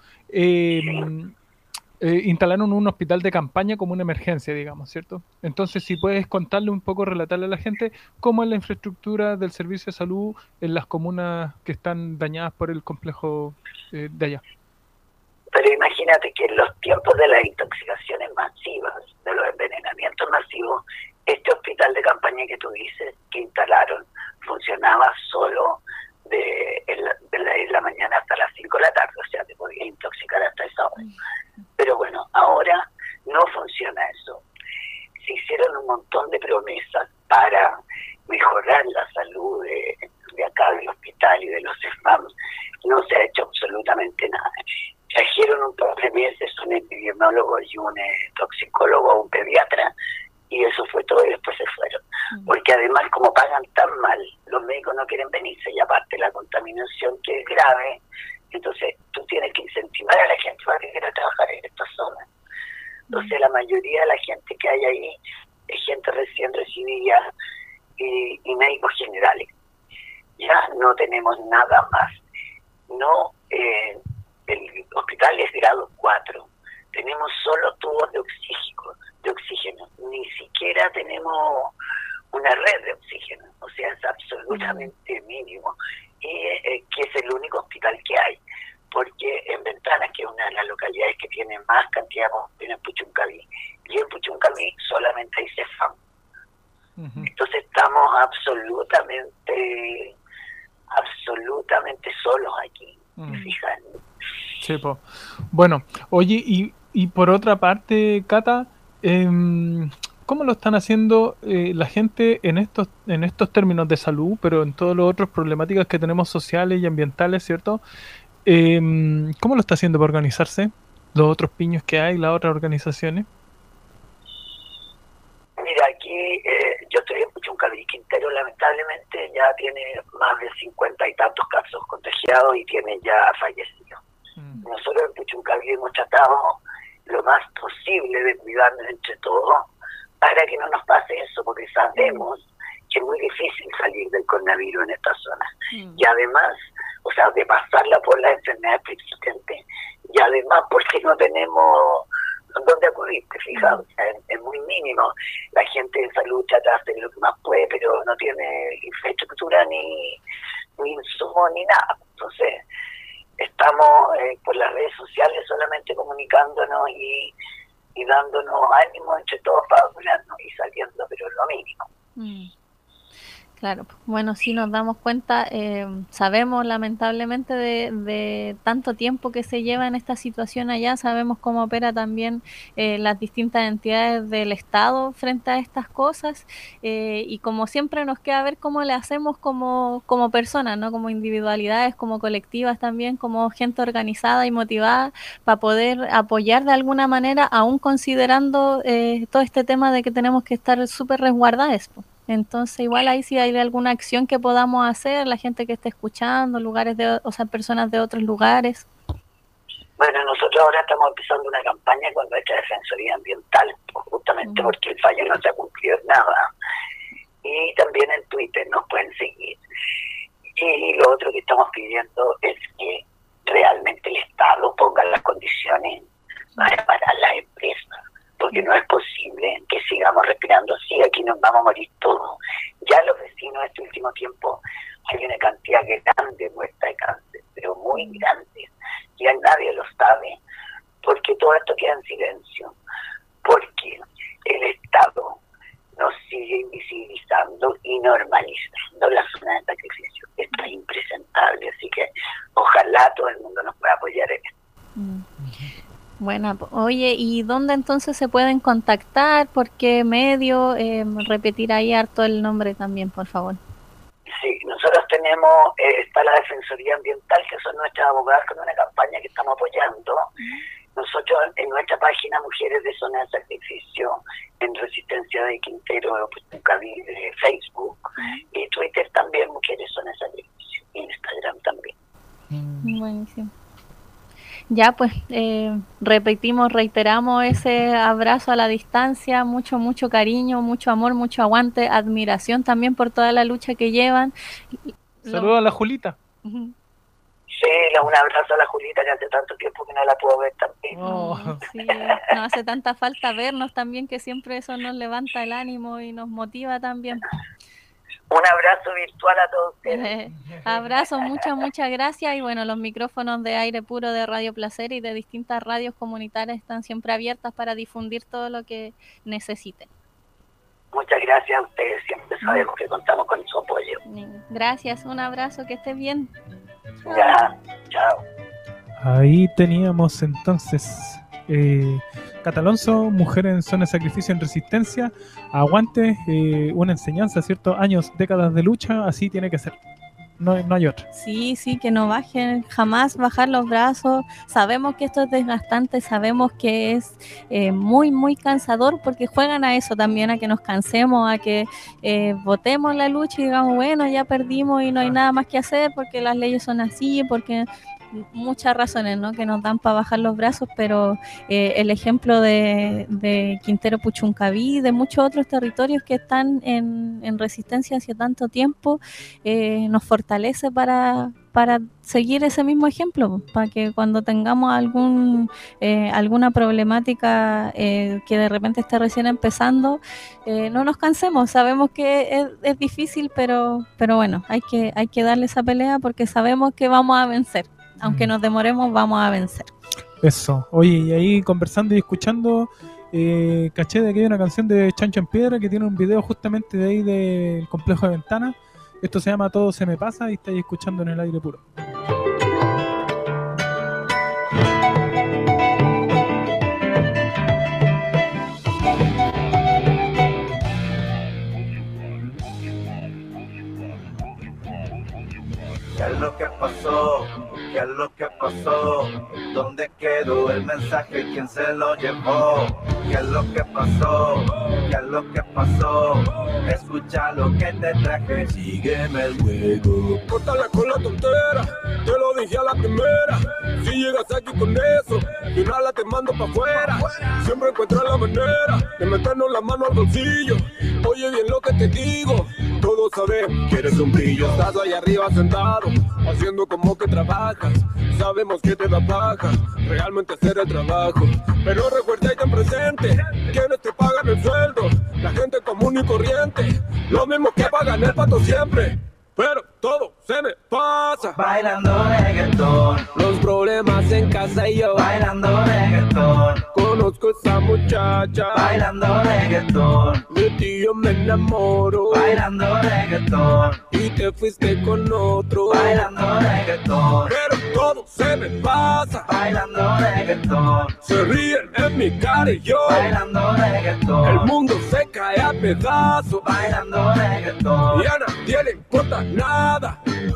Instalaron un hospital de campaña como una emergencia, digamos, ¿cierto? Entonces, si puedes contarle un poco, relatarle a la gente cómo es la infraestructura del servicio de salud en las comunas que están dañadas por el complejo de allá. Pero imagínate que en los tiempos de las intoxicaciones masivas, de los envenenamientos masivos, este hospital de campaña que tú dices que instalaron funcionaba solo de la mañana hasta las 5 de la tarde, o sea, te podías intoxicar hasta esa hora. Pero bueno, ahora no funciona eso. Se hicieron un montón de promesas para mejorar la salud de acá del hospital y de los SEFAMs. No se ha hecho absolutamente nada. Trajeron un par de meses un epidemiólogo y un toxicólogo, un pediatra, y eso fue todo, y después se fueron. Porque además, como pagan tan mal, los médicos no quieren venirse, y aparte la contaminación que es grave, entonces tú tienes que incentivar a la gente para que quiera trabajar en esta zona. Entonces la mayoría de la gente que hay ahí es gente recién recibida y médicos generales. Ya no tenemos nada más. No, el hospital es grado 4. Tenemos solo tubos de oxígeno. Ni siquiera tenemos una red de oxígeno. O sea, es absolutamente mínimo. Y que es el único hospital que hay. Porque en Ventana, que es una de las localidades que tiene más cantidad de población, en Puchuncaví, y en Puchuncaví solamente hay CEFAM. Entonces estamos absolutamente solos aquí. Fijan. Sí, pues. Bueno, oye, y por otra parte, Cata, ¿cómo lo están haciendo la gente en estos términos de salud, pero en todos los otros problemáticas que tenemos sociales y ambientales, ¿cierto? ¿Cómo lo está haciendo para organizarse? Los otros piños que hay, las otras organizaciones. Mira, aquí yo estoy en Puchuncaví. Quintero lamentablemente ya tiene más de 50 y tantos casos contagiados y tiene ya fallecidos. Nosotros en Puchuncaví hemos tratado lo más posible de cuidarnos entre todos para que no nos pase eso, porque sabemos que es muy difícil salir del coronavirus en esta zona. Y además, o sea, de pasarla por las enfermedades preexistentes, y además porque no tenemos dónde acudir, fijaos, o sea, es muy mínimo. La gente de salud trata de hacer lo que más puede, pero no tiene infraestructura ni insumo ni nada. Entonces, estamos por las redes sociales solamente comunicándonos y dándonos ánimo entre todos para curarnos y saliendo, pero lo mínimo. Claro, bueno, sí nos damos cuenta, sabemos lamentablemente de tanto tiempo que se lleva en esta situación allá, sabemos cómo opera también las distintas entidades del Estado frente a estas cosas, y como siempre nos queda ver cómo le hacemos como personas, ¿no? Como individualidades, como colectivas también, como gente organizada y motivada para poder apoyar de alguna manera, aún considerando todo este tema de que tenemos que estar súper resguardados, po. Entonces, igual ahí si hay alguna acción que podamos hacer, la gente que esté escuchando, personas de otros lugares. Bueno, nosotros ahora estamos empezando una campaña con nuestra Defensoría Ambiental, justamente porque el fallo no se ha cumplido en nada. Y también en Twitter nos pueden seguir. Y lo otro que estamos pidiendo es que realmente el Estado ponga las condiciones para parar las empresas, porque no es posible que sigamos respirando así, aquí nos vamos a morir todos. Ya los vecinos este último tiempo hay una cantidad grande de muertes de cáncer, pero muy grande, ya nadie lo sabe, porque todo esto queda en silencio, porque el Estado nos sigue invisibilizando y normalizando la zona de sacrificio. Esto es impresentable, así que ojalá todo el mundo nos pueda apoyar en esto. Bueno, oye, ¿y dónde entonces se pueden contactar? ¿Por qué medio? Repetir ahí harto el nombre también, por favor. Sí, nosotros tenemos, está la Defensoría Ambiental, que son nuestras abogadas con una campaña que estamos apoyando. Nosotros en nuestra página Mujeres de Zona de Sacrificio, en Resistencia de Quintero, de Facebook, y Twitter también, Mujeres Zona de Sacrificio, Instagram también. Buenísimo. Ya, pues, reiteramos ese abrazo a la distancia, mucho cariño, mucho amor, mucho aguante, admiración también por toda la lucha que llevan. Saludos a la Julita. Sí, un abrazo a la Julita, que hace tanto tiempo que no la puedo ver también. Sí, nos hace tanta falta vernos también, que siempre eso nos levanta el ánimo y nos motiva también. Un abrazo virtual a todos ustedes. Abrazo, muchas gracias. Y bueno, los micrófonos de Aire Puro de Radio Placer y de distintas radios comunitarias están siempre abiertas para difundir todo lo que necesiten. Muchas gracias a ustedes, siempre sabemos que contamos con su apoyo. Gracias, un abrazo, que estés bien. Ya, chao. Ahí teníamos entonces Catalonso, Mujer en Zona de Sacrificio en Resistencia. Aguante, una enseñanza, ¿cierto? Años, décadas de lucha, así tiene que ser. No hay otra. Sí, que no bajen, jamás bajar los brazos. Sabemos que esto es desgastante, sabemos que es muy cansador, porque juegan a eso también, a que nos cansemos, a que votemos la lucha y digamos, bueno, ya perdimos y no hay nada más que hacer porque las leyes son así, porque muchas razones, ¿no?, que nos dan para bajar los brazos, pero el ejemplo de Quintero Puchuncaví, de muchos otros territorios que están en resistencia hace tanto tiempo, nos fortalece para seguir ese mismo ejemplo, para que cuando tengamos alguna problemática que de repente esté recién empezando, no nos cansemos. Sabemos que es difícil, pero bueno, hay que darle esa pelea, porque sabemos que vamos a vencer. Aunque nos demoremos, vamos a vencer. Eso. Oye, y ahí conversando y escuchando, caché de que hay una canción de Chancho en Piedra que tiene un video justamente de ahí del Complejo de Ventana. Esto se llama Todo se me pasa y estáis escuchando en el Aire Puro. ¿Qué es lo que pasó? ¿Qué es lo que pasó? ¿Dónde quedó el mensaje? ¿Quién se lo llevó? ¿Qué es lo que pasó? ¿Qué es lo que pasó? Escucha lo que te traje, sígueme el juego. Córtala con la tontera, te lo dije a la primera. Si llegas aquí con eso, de nada te mando pa' afuera. Siempre encuentras la manera de meternos la mano al bolsillo. Oye bien lo que te digo, todos sabemos que eres un brillo. Estás allá arriba sentado, haciendo como que trabajas. Sabemos que te da paja realmente hacer el trabajo, pero recuerda y ten presente quienes te pagan el sueldo, la gente común y corriente, lo mismo que pagan el pato siempre. Pero todo se me pasa bailando reggaetón, los problemas en casa y yo bailando reggaetón, con Conozco a esa muchacha bailando reggaetón. De ti yo me enamoro Bailando reggaetón. y te fuiste con otro Bailando reggaetón. Pero todo se me pasa Bailando reggaetón. Se ríen en mi cara y yo Bailando reggaetón. el mundo se cae a pedazos Bailando reggaetón. y a nadie le importa nada.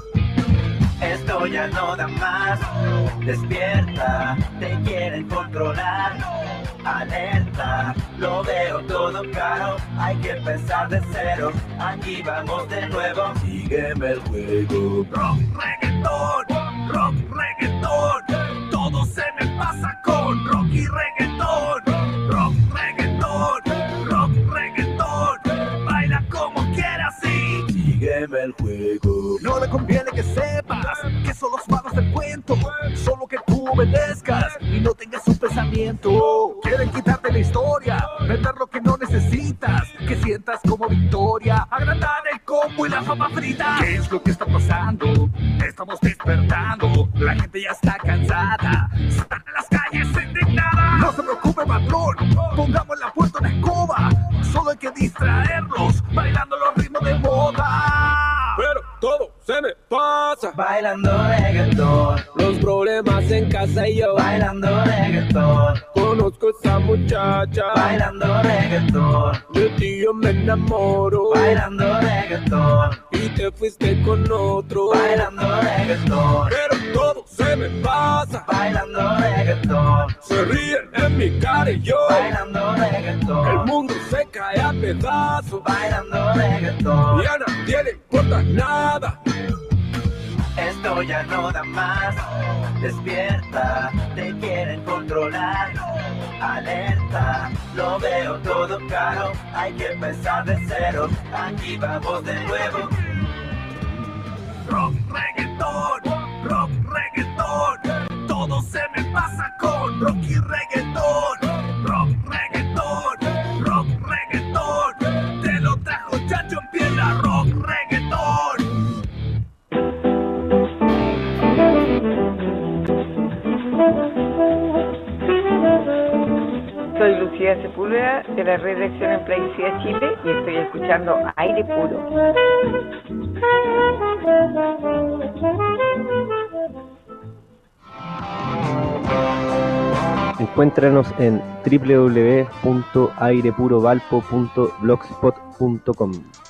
Esto ya no da más. Despierta, te quieren controlar. Alerta, lo veo todo caro. Hay que empezar de cero. Aquí vamos de nuevo. Sígueme el juego. Rock, reggaetón, rock, reggaetón. Todo se me pasa con rock y reggaetón. Rock, reggaetón, rock, reggaetón. Baila como quieras y Sígueme el juego. no le conviene que sepas que son los malos del cuento. Solo que tú obedezcas y no tengas un pensamiento. Quieren quitarte la historia, vender lo que no necesitas, que sientas como victoria, agrandar el combo y la fama frita. ¿Qué es lo que está pasando? Estamos despertando, la gente ya está cansada, están en las calles indignadas. No se preocupe, patrón, pongamos la puerta en escoba. Solo hay que distraerlos, bailando los ritmos de moda. Pero todo se me pasa Bailando reggaetón, los problemas en casa y yo bailando reggaetón, conozco a esa muchacha bailando reggaetón, de ti yo me enamoro bailando reggaetón, y te fuiste con otro bailando reggaetón, pero todo se me pasa bailando reggaetón, se ríen en mi cara y yo bailando reggaetón, el mundo se cae a pedazos bailando reggaetón. y a nadie le importa nada. Esto ya no da más. Despierta, te quieren controlar. Alerta, lo veo todo caro. Hay que empezar de cero. Aquí vamos de nuevo. Rock, reggaetón, rock, reggaetón. Todo se me pasa con rock y reggaetón. Rock, reggaetón, rock, reggaetón. Te lo trajo Chacho en Piedra, rock, reggaetón. Soy Lucía Sepúlveda de la Red de Acción en Plaguicida Chile y estoy escuchando Aire Puro. Encuéntranos en www.airepurovalpo.blogspot.com.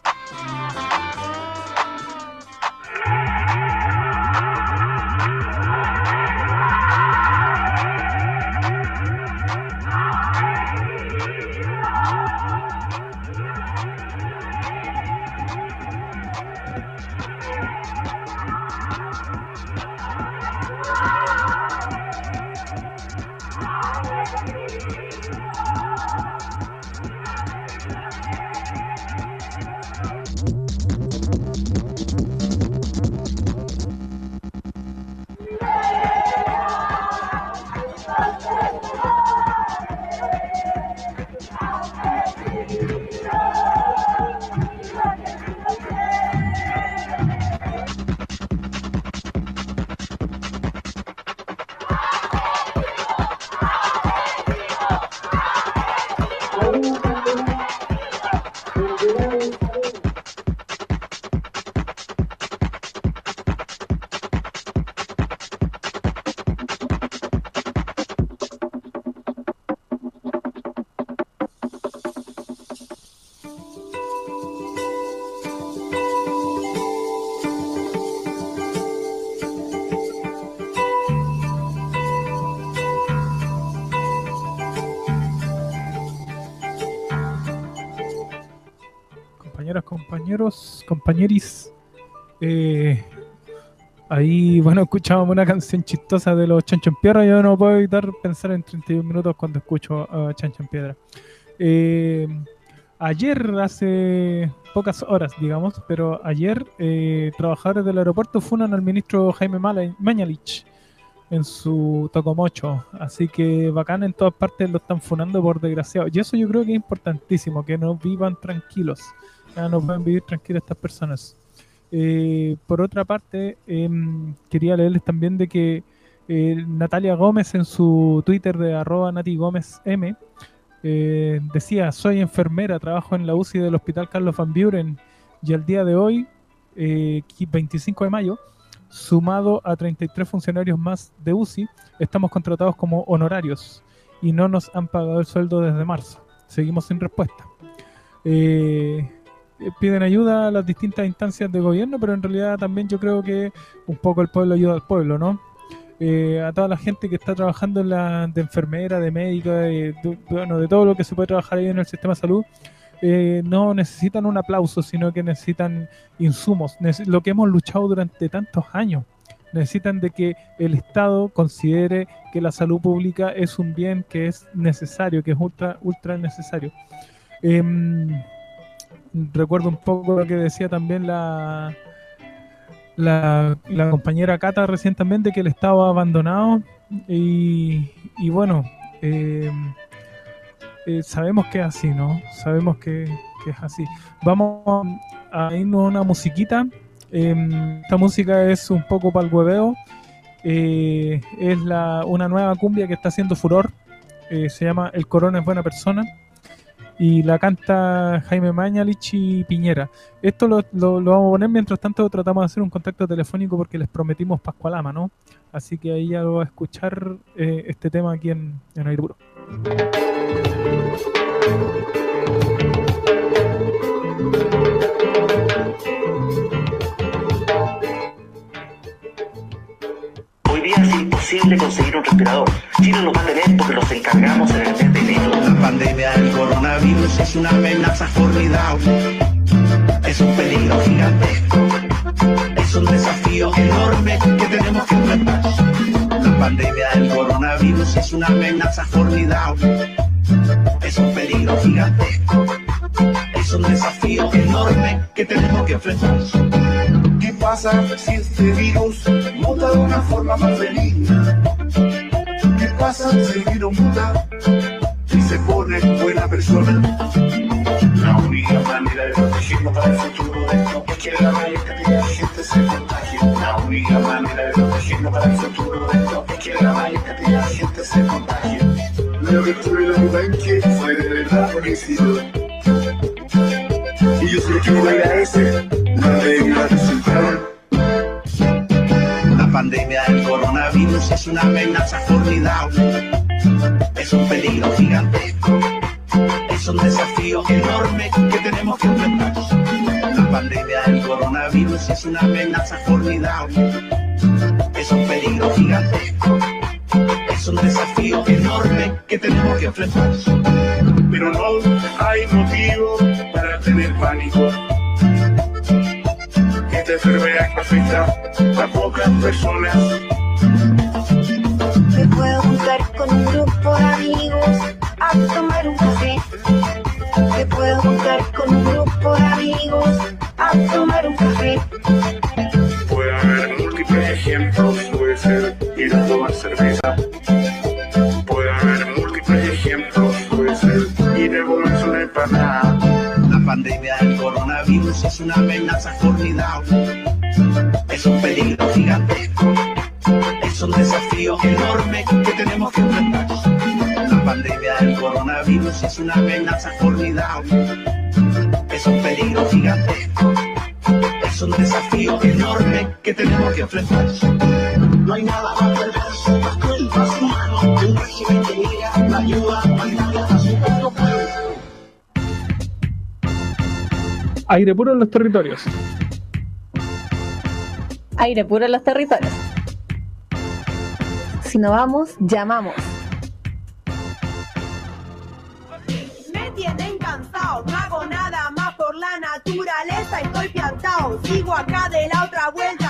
Compañeris, ahí, bueno, escuchábamos una canción chistosa de los Chancho en Piedra. Yo no puedo evitar pensar en 31 minutos cuando escucho a Chancho en Piedra. Ayer, hace pocas horas, digamos, pero ayer trabajadores del aeropuerto funan al ministro Jaime Mañalich en su tocomocho, así que bacán, en todas partes lo están funando por desgraciado, y eso yo creo que es importantísimo, que no vivan tranquilos. Ya no pueden vivir tranquilas estas personas. Por otra parte, quería leerles también de que Natalia Gómez en su Twitter de @NatiGómezM decía: soy enfermera, trabajo en la UCI del Hospital Carlos Van Buren y al día de hoy, 25 de mayo, sumado a 33 funcionarios más de UCI, estamos contratados como honorarios y no nos han pagado el sueldo desde marzo. Seguimos sin respuesta. Piden ayuda a las distintas instancias de gobierno, pero en realidad también yo creo que un poco el pueblo ayuda al pueblo, ¿no? A toda la gente que está trabajando de enfermera, de médica, de todo lo que se puede trabajar ahí en el sistema de salud, no necesitan un aplauso, sino que necesitan insumos, lo que hemos luchado durante tantos años. Necesitan de que el Estado considere que la salud pública es un bien que es necesario, que es ultra necesario. Recuerdo un poco lo que decía también la compañera Cata recientemente, que el Estado ha abandonado y bueno, sabemos que es así, ¿no? Sabemos que es así. Vamos a irnos a una musiquita. Esta música es un poco para el hueveo. Es una nueva cumbia que está haciendo furor. Se llama El Corona es buena persona y la canta Jaime Mañalich y Piñera. Esto lo vamos a poner. Mientras tanto tratamos de hacer un contacto telefónico porque les prometimos Pascualama, ¿no? Así que ahí ya lo va a escuchar este tema aquí en Aire Puro. Hoy día es imposible conseguir un respirador. Chile nos va a tener porque los encargamos en el mes de enero. La pandemia del coronavirus es una amenaza formidable. Es un peligro gigantesco. Es un desafío enorme que tenemos que enfrentar. La pandemia del coronavirus es una amenaza formidable. Es un peligro gigantesco. Es un desafío enorme que tenemos que enfrentar. ¿Qué pasa si este virus muta de una forma más benigna? ¿Qué pasa si el virus muta y se pone buena persona? La única manera de protegernos para el futuro de esto es que la mayor cantidad de gente se contagie. La única manera de protegernos para el futuro de esto es que la mayor cantidad de gente se contagie. Lo que tuve la duda en que fue de verdad un éxito. Y yo sé que me agradece la regla resultado. La pandemia del coronavirus es una amenaza formidable. Es un peligro gigantesco. Es un desafío enorme que tenemos que enfrentar. La pandemia del coronavirus es una amenaza formidable. Es un peligro gigantesco. Es un desafío enorme que tenemos que enfrentar. Pero no hay motivo para tener pánico. Esta enfermedad afecta a pocas personas. Me puedo juntar con un grupo de amigos a tomar un café. Me puedo juntar con un grupo de amigos a tomar un café. Puede haber múltiples ejemplos, puede ser ir a tomar cerveza. Puede haber múltiples ejemplos, puede ser ir a comerse una empanada. La pandemia del coronavirus es una amenaza formidable. Es un peligro gigantesco. Es un desafío enorme que tenemos que enfrentar. La pandemia del coronavirus es una amenaza formidable. Es un peligro gigantesco. Es un desafío enorme que tenemos que enfrentar. No hay nada más perverso, más cruel, más humano que un régimen que niega la ayuda humanitaria a su propio pueblo. Aire puro en los territorios. Aire puro en los territorios. Si no vamos, llamamos. Me tienen cansado, no hago nada más por la naturaleza, estoy piantao, sigo acá de la otra vuelta.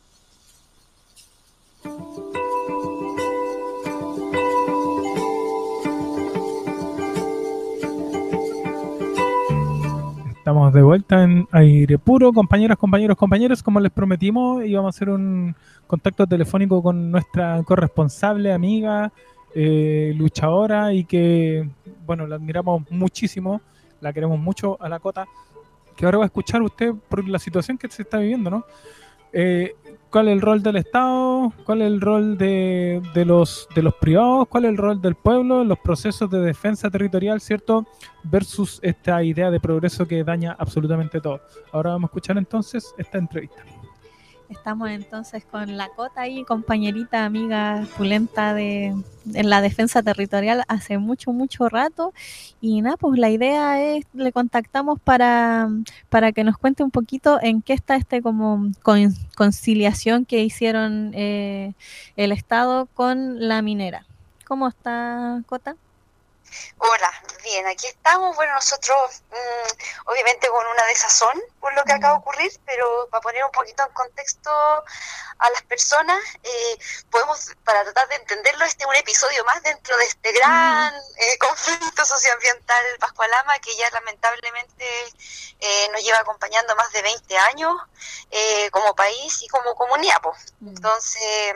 Estamos de vuelta en Aire Puro, compañeras, compañeros, como les prometimos, íbamos a hacer un contacto telefónico con nuestra corresponsable, amiga, luchadora, y que, bueno, la admiramos muchísimo, la queremos mucho a la Cota, que ahora va a escuchar usted por la situación que se está viviendo, ¿no? ¿Cuál es el rol del Estado? ¿Cuál es el rol de los privados? ¿Cuál es el rol del pueblo? Los procesos de defensa territorial, ¿cierto? Versus esta idea de progreso que daña absolutamente todo. Ahora vamos a escuchar entonces esta entrevista. Estamos entonces con la Cota ahí, compañerita, amiga pulenta en la defensa territorial hace mucho rato. Y nada, pues la idea es, le contactamos para que nos cuente un poquito en qué está como conciliación que hicieron el Estado con la minera. ¿Cómo está, Cota? Hola, bien, aquí estamos. Bueno, nosotros obviamente con una desazón por lo que acaba de ocurrir, pero para poner un poquito en contexto a las personas, podemos, para tratar de entenderlo, este es un episodio más dentro de este gran conflicto socioambiental Pascualama, que ya lamentablemente nos lleva acompañando más de 20 años como país y como comunidad, pues. Entonces...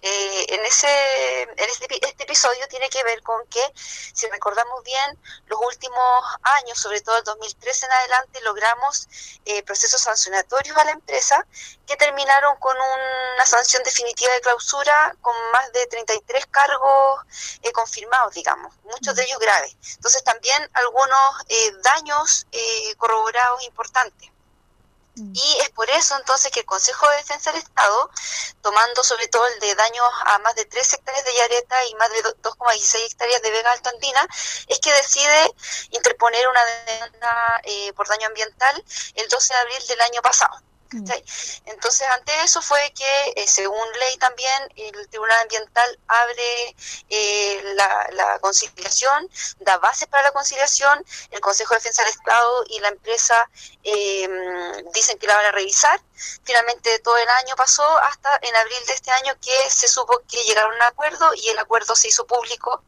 este episodio tiene que ver con que, si recordamos bien, los últimos años, sobre todo el 2013 en adelante, logramos procesos sancionatorios a la empresa que terminaron con una sanción definitiva de clausura con más de 33 cargos confirmados, digamos, muchos de ellos graves. Entonces también algunos daños corroborados importantes. Y es por eso entonces que el Consejo de Defensa del Estado, tomando sobre todo el de daños a más de 3 hectáreas de Yareta y más de 2,16 hectáreas de Vega Alto Andina, es que decide interponer una demanda por daño ambiental el 12 de abril del año pasado. ¿Sí? Entonces, ante eso fue que, según ley también, el Tribunal Ambiental abre la conciliación, da bases para la conciliación, el Consejo de Defensa del Estado y la empresa dicen que la van a revisar. Finalmente todo el año pasó hasta en abril de este año que se supo que llegaron a un acuerdo y el acuerdo se hizo público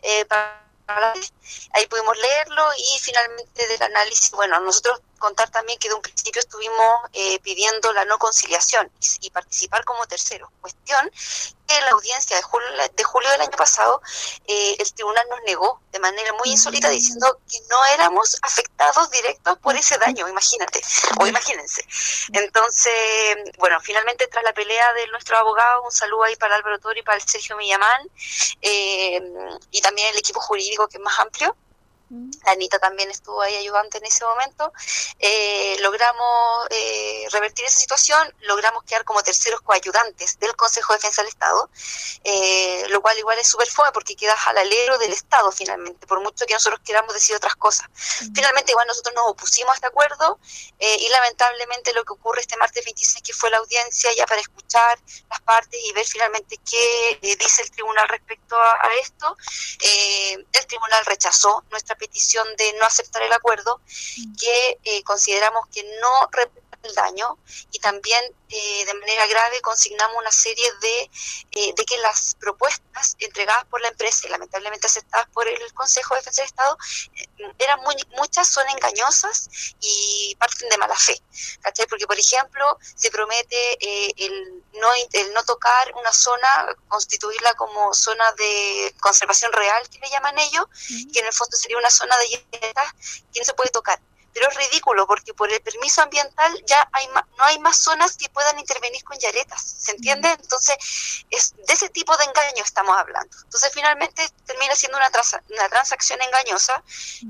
ahí pudimos leerlo y finalmente del análisis, bueno, nosotros contar también que de un principio estuvimos pidiendo la no conciliación y participar como tercero. Cuestión que en la audiencia de julio del año pasado el tribunal nos negó de manera muy insólita diciendo que no éramos afectados directos por ese daño, imagínate, o imagínense. Entonces, bueno, finalmente tras la pelea de nuestros abogados, un saludo ahí para Álvaro Toro y para el Sergio Millamán y también el equipo jurídico que es más amplio. La Anita también estuvo ahí ayudante en ese momento. Logramos revertir esa situación, logramos quedar como terceros coayudantes del Consejo de Defensa del Estado, lo cual igual es súper fome porque quedas al alero del Estado finalmente, por mucho que nosotros queramos decir otras cosas. Finalmente igual nosotros nos opusimos a este acuerdo y lamentablemente lo que ocurre este martes 26, que fue la audiencia ya para escuchar las partes y ver finalmente qué dice el tribunal respecto a esto, el tribunal rechazó nuestra petición de no aceptar el acuerdo, que consideramos que no repara el daño y también de manera grave consignamos una serie de que las propuestas entregadas por la empresa y lamentablemente aceptadas por el Consejo de Defensa del Estado muchas son engañosas y parten de mala fe, ¿cachai? Porque por ejemplo se promete el no tocar una zona, constituirla como zona de conservación real, que le llaman ellos, que en el fondo sería una zona de hierbas que no se puede tocar. Pero es ridículo porque por el permiso ambiental ya no hay más zonas que puedan intervenir con yaretas, ¿se entiende? Entonces, es de ese tipo de engaño estamos hablando. Entonces, finalmente termina siendo una transacción engañosa.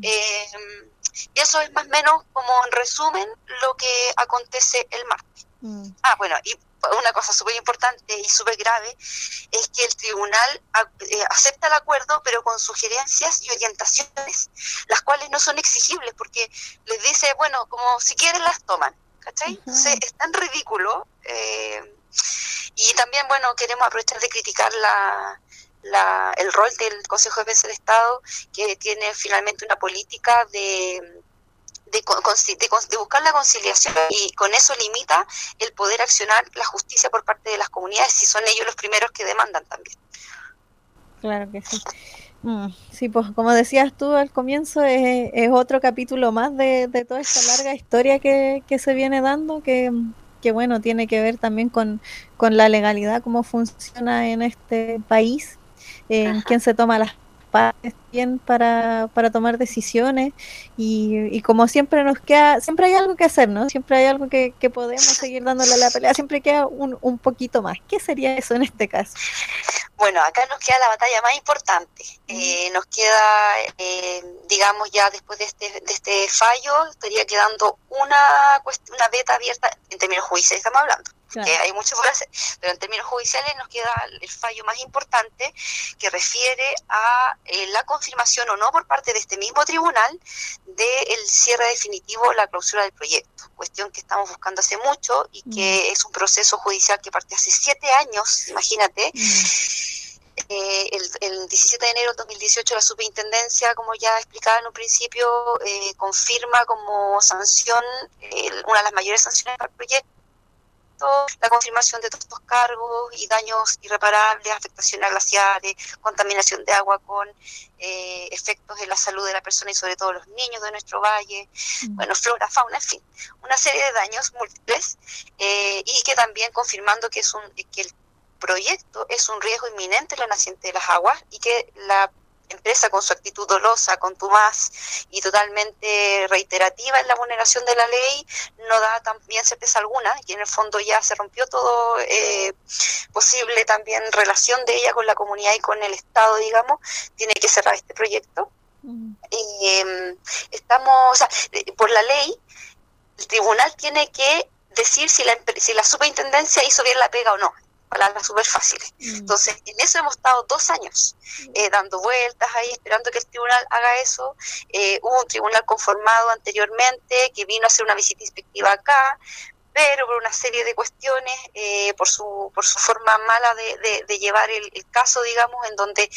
Y eso es más o menos como en resumen lo que acontece el martes. Bueno, y una cosa súper importante y súper grave es que el tribunal acepta el acuerdo pero con sugerencias y orientaciones, las cuales no son exigibles porque les dice, bueno, como si quieren las toman, ¿cachai? Entonces es tan ridículo y también, bueno, queremos aprovechar de criticar el rol del Consejo de Defensa del Estado, que tiene finalmente una política de buscar la conciliación y con eso limita el poder accionar la justicia por parte de las comunidades si son ellos los primeros que demandan también. Claro que sí. Sí, pues como decías tú al comienzo, es otro capítulo más de toda esta larga historia que se viene dando, que bueno, tiene que ver también con la legalidad, cómo funciona en este país, quién se toma las partes, también para tomar decisiones y como siempre nos queda, siempre hay algo que hacer, ¿no? Siempre hay algo que podemos seguir dándole la pelea, siempre queda un poquito más. ¿Qué sería eso en este caso? Bueno, acá nos queda la batalla más importante. Nos queda, digamos, ya después de este fallo, estaría quedando una beta abierta en términos judiciales, estamos hablando. Claro. Que hay mucho por hacer, pero en términos judiciales nos queda el fallo más importante que refiere a la confirmación o no por parte de este mismo tribunal del cierre definitivo, la clausura del proyecto, cuestión que estamos buscando hace mucho y que es un proceso judicial que partió hace 7 años, imagínate. El 17 de enero de 2018 la superintendencia, como ya explicaba en un principio, confirma como sanción, una de las mayores sanciones para el proyecto, la confirmación de todos estos cargos y daños irreparables, afectaciones a glaciares, contaminación de agua con efectos en la salud de la persona y sobre todo los niños de nuestro valle, bueno, flora, fauna, en fin, una serie de daños múltiples y que también confirmando que el proyecto es un riesgo inminente en la naciente de las aguas y que la empresa con su actitud dolosa, contumaz y totalmente reiterativa en la vulneración de la ley no da también certeza alguna y en el fondo ya se rompió todo posible también relación de ella con la comunidad y con el Estado, digamos, tiene que cerrar este proyecto. Por la ley el tribunal tiene que decir si la superintendencia hizo bien la pega o no. Palabras súper fáciles. Entonces, en eso hemos estado 2 años dando vueltas ahí, esperando que el tribunal haga eso. Hubo un tribunal conformado anteriormente que vino a hacer una visita inspectiva acá, pero por una serie de cuestiones, por su forma mala de llevar el caso, digamos, en donde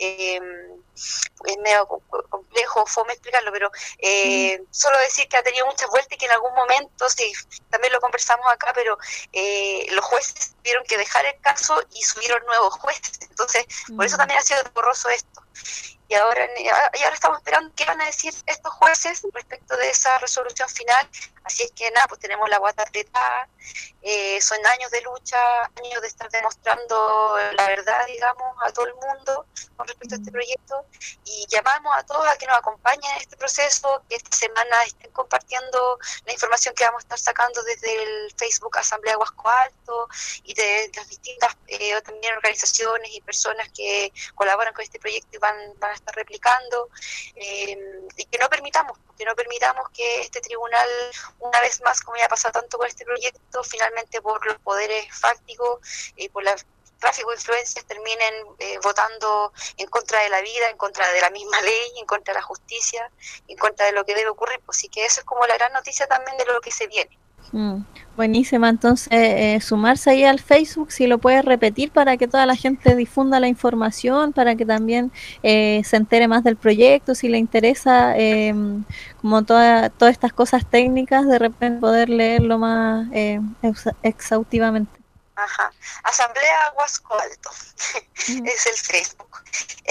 es medio complejo, fome explicarlo, pero solo decir que ha tenido muchas vueltas y que en algún momento, sí, también lo conversamos acá, pero los jueces tuvieron que dejar el caso y subieron nuevos jueces, entonces por eso también ha sido borroso esto. Y ahora estamos esperando qué van a decir estos jueces respecto de esa resolución final. Así es que nada, pues tenemos la guata apretada, son años de lucha, años de estar demostrando la verdad, digamos, a todo el mundo con respecto a este proyecto, y llamamos a todos a que nos acompañen en este proceso, que esta semana estén compartiendo la información que vamos a estar sacando desde el Facebook Asamblea Huasco Alto y de las distintas también organizaciones y personas que colaboran con este proyecto y van a estar replicando, y que no permitamos que este tribunal, una vez más, como ya ha pasado tanto con este proyecto, finalmente por los poderes fácticos y por el tráfico de influencias terminen votando en contra de la vida, en contra de la misma ley, en contra de la justicia, en contra de lo que debe ocurrir. Pues sí, que eso es como la gran noticia también de lo que se viene. Buenísima, entonces sumarse ahí al Facebook, si lo puedes repetir para que toda la gente difunda la información, para que también se entere más del proyecto, si le interesa como todas estas cosas técnicas, de repente poder leerlo más exhaustivamente. Ajá, Asamblea Huasco Alto es el Facebook.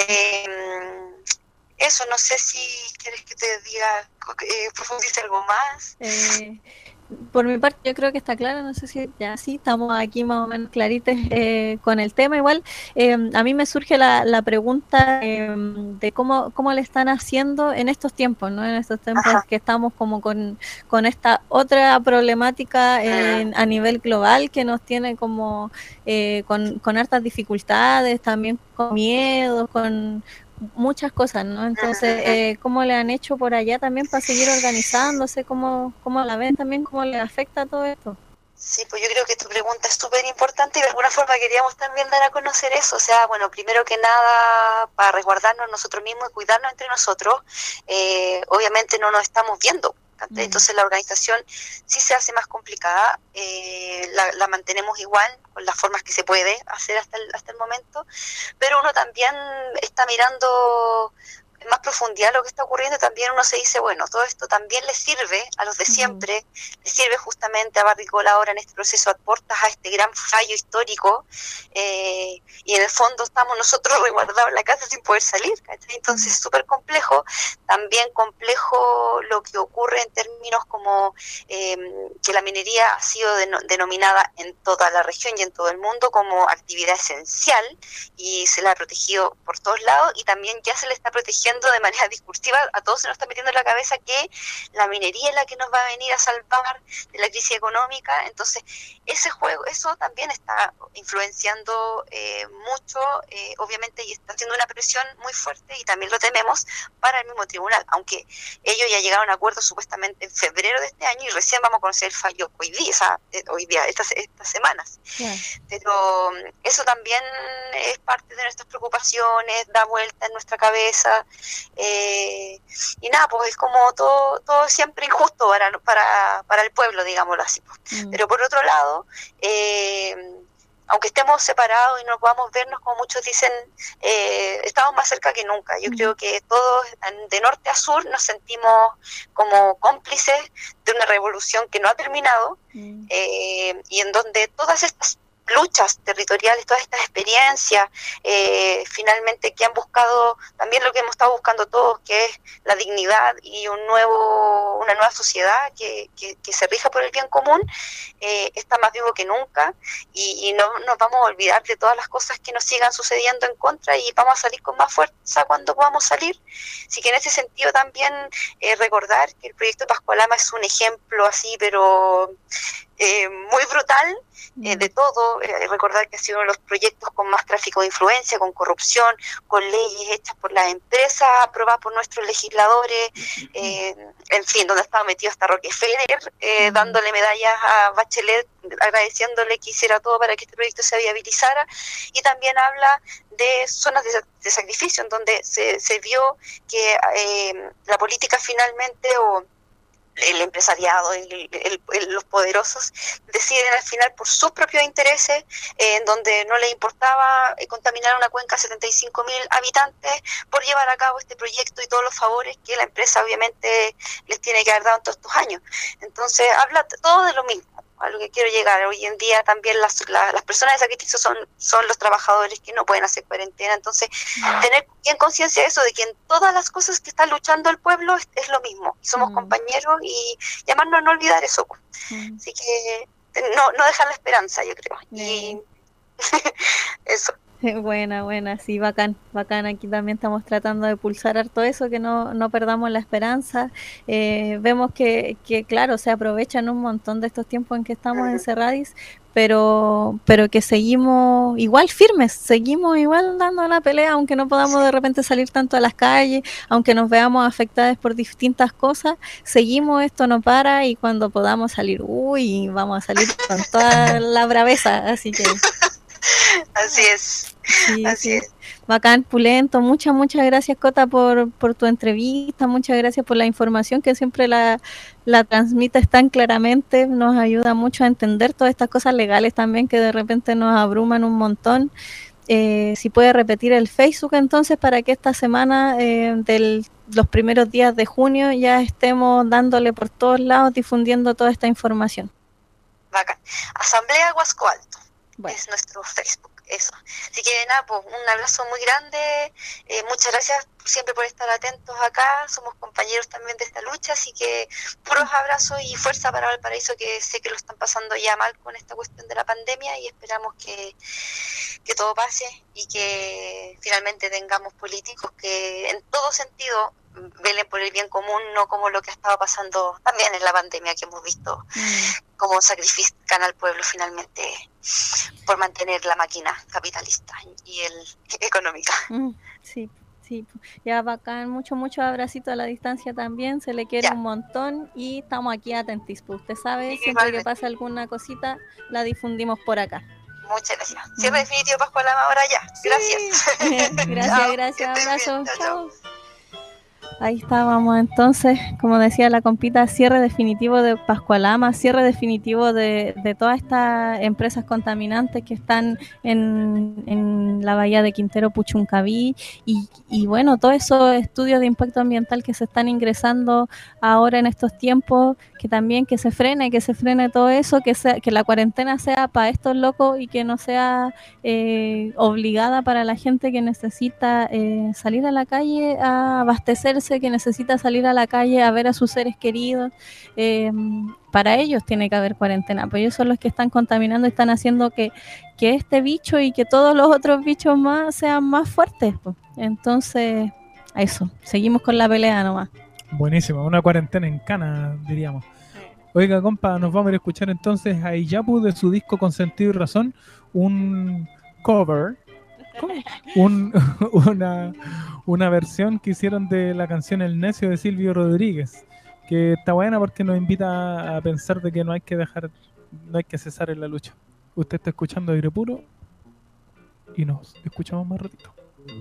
Eso, no sé si quieres que te diga, profundice algo más. Por mi parte yo creo que está claro, no sé si ya sí, estamos aquí más o menos claritos con el tema. Igual a mí me surge la pregunta de cómo le están haciendo en estos tiempos, ¿no? En estos tiempos que estamos como con esta otra problemática a nivel global que nos tiene como con hartas dificultades, también con miedo, con muchas cosas, ¿no? Entonces, ¿cómo le han hecho por allá también para seguir organizándose? ¿Cómo la ven también? ¿Cómo le afecta todo esto? Sí, pues yo creo que tu pregunta es súper importante y de alguna forma queríamos también dar a conocer eso. O sea, bueno, primero que nada, para resguardarnos nosotros mismos y cuidarnos entre nosotros, obviamente no nos estamos viendo. Entonces la organización sí se hace más complicada, la mantenemos igual con las formas que se puede hacer hasta el momento, pero uno también está mirando en más profundidad lo que está ocurriendo. También uno se dice, bueno, todo esto también le sirve a los de siempre, le sirve justamente a Barricola ahora en este proceso, aportas a este gran fallo histórico, y en el fondo estamos nosotros resguardados en la casa sin poder salir, ¿cachai? Entonces es súper complejo, también complejo lo que ocurre en términos como que la minería ha sido denominada en toda la región y en todo el mundo como actividad esencial, y se la ha protegido por todos lados, y también ya se le está protegiendo diciendo de manera discursiva, a todos se nos está metiendo en la cabeza que la minería es la que nos va a venir a salvar de la crisis económica. Entonces ese juego, eso también está influenciando mucho, obviamente, y está haciendo una presión muy fuerte, y también lo tememos, para el mismo tribunal, aunque ellos ya llegaron a acuerdo supuestamente en febrero de este año, y recién vamos a conocer el fallo hoy día, estas semanas. Yeah. Pero eso también es parte de nuestras preocupaciones, da vuelta en nuestra cabeza, y nada, pues es como todo siempre injusto para el pueblo, digámoslo así. Pero por otro lado, aunque estemos separados y no podamos vernos, como muchos dicen, estamos más cerca que nunca. Yo creo que todos, de norte a sur, nos sentimos como cómplices de una revolución que no ha terminado, y en donde todas estas luchas territoriales, todas estas experiencias, finalmente, que han buscado también lo que hemos estado buscando todos, que es la dignidad y una nueva sociedad que se rija por el bien común, está más vivo que nunca, y no nos vamos a olvidar de todas las cosas que nos sigan sucediendo en contra, y vamos a salir con más fuerza cuando podamos salir. Así que en ese sentido también recordar que el proyecto Pascualama es un ejemplo así, pero muy brutal, de todo. Recordar que ha sido uno de los proyectos con más tráfico de influencia, con corrupción, con leyes hechas por las empresas, aprobadas por nuestros legisladores, en fin, donde estaba metido hasta Rockefeller, dándole medallas a Bachelet, agradeciéndole que hiciera todo para que este proyecto se viabilizara. Y también habla de zonas de sacrificio, en donde se vio que la política finalmente, o el empresariado, los poderosos, deciden al final por sus propios intereses, en donde no les importaba contaminar una cuenca de 75.000 habitantes, por llevar a cabo este proyecto y todos los favores que la empresa obviamente les tiene que haber dado en todos estos años. Entonces habla todo de lo mismo, a lo que quiero llegar. Hoy en día también las personas de sacrificio son los trabajadores que no pueden hacer cuarentena. Entonces, tener bien conciencia de eso, de que en todas las cosas que está luchando el pueblo es lo mismo, y somos compañeros, y llamarnos a no olvidar eso. Así que no dejar la esperanza, yo creo. Y eso. Buena, sí, bacán. Aquí también estamos tratando de pulsar harto eso, que no perdamos la esperanza. Vemos que claro, se aprovechan un montón de estos tiempos en que estamos encerrados, pero que seguimos igual firmes, seguimos igual dando la pelea, aunque no podamos de repente salir tanto a las calles, aunque nos veamos afectadas por distintas cosas, seguimos, esto no para, y cuando podamos salir, vamos a salir con toda la braveza, así que... Así es. Sí, así es. Bacán, pulento. Muchas gracias, Cota, por tu entrevista. Muchas gracias por la información que siempre la transmites tan claramente. Nos ayuda mucho a entender todas estas cosas legales también, que de repente nos abruman un montón. Si puede repetir el Facebook entonces, para que esta semana los primeros días de junio ya estemos dándole por todos lados, difundiendo toda esta información. Bacán. Asamblea Huasco Alto. Es nuestro Facebook, eso. Así que nada, pues un abrazo muy grande, muchas gracias siempre por estar atentos acá, somos compañeros también de esta lucha, así que puros abrazos y fuerza para Valparaíso, que sé que lo están pasando ya mal con esta cuestión de la pandemia, y esperamos que todo pase, y que finalmente tengamos políticos que en todo sentido velen por el bien común, no como lo que ha estado pasando también en la pandemia, que hemos visto cómo sacrifican al pueblo finalmente por mantener la máquina capitalista y económica. Sí, ya bacán, mucho abracito a la distancia también, se le quiere un montón, y estamos aquí atentos, pues usted sabe, siempre que pasa alguna cosita la difundimos por acá. Muchas gracias. Cierre definitivo Pascualama ahora ya. Gracias. Gracias, abrazo. Chao. Ahí estábamos entonces, como decía la compita, cierre definitivo de Pascualama, cierre definitivo de todas estas empresas contaminantes que están en la bahía de Quintero, Puchuncaví, y bueno, todos esos estudios de impacto ambiental que se están ingresando ahora en estos tiempos, que también que se frene todo eso, que la cuarentena sea para estos locos, y que no sea obligada para la gente que necesita salir a la calle a abastecerse, que necesita salir a la calle a ver a sus seres queridos. Para ellos tiene que haber cuarentena, pues ellos son los que están contaminando, están haciendo que este bicho y que todos los otros bichos más sean más fuertes, pues. Entonces Eso, seguimos con la pelea nomás. Buenísimo, una cuarentena en cana, diríamos. Oiga, compa, nos vamos a ir a escuchar entonces a Iyapu de su disco Con Sentido y Razón, un cover, una versión que hicieron de la canción El Necio de Silvio Rodríguez, que está buena porque nos invita a pensar de que no hay que cesar en la lucha. Usted está escuchando Aire Puro y nos escuchamos más ratito.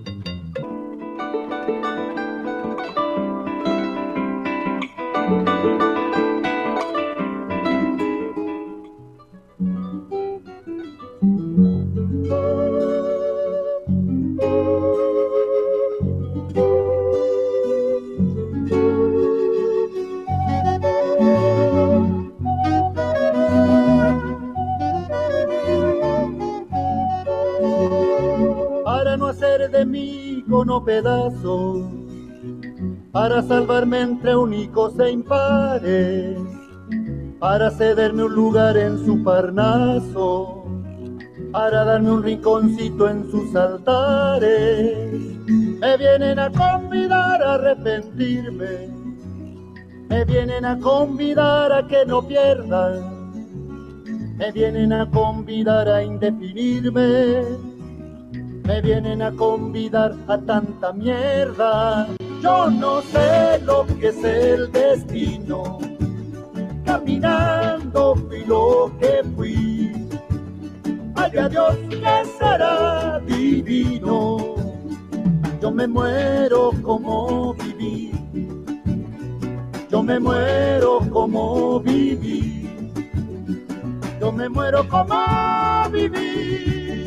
Para no hacer de mí icono pedazos, para salvarme entre únicos e impares, para cederme un lugar en su Parnaso, para darme un rinconcito en sus altares. Me vienen a convidar a arrepentirme, me vienen a convidar a que no pierda, me vienen a convidar a indefinirme, me vienen a convidar a tanta mierda. Yo no sé lo que es el destino, caminando fui lo que fui. Haya Dios que será divino, yo me muero como viví, yo me muero como viví, yo me muero como viví.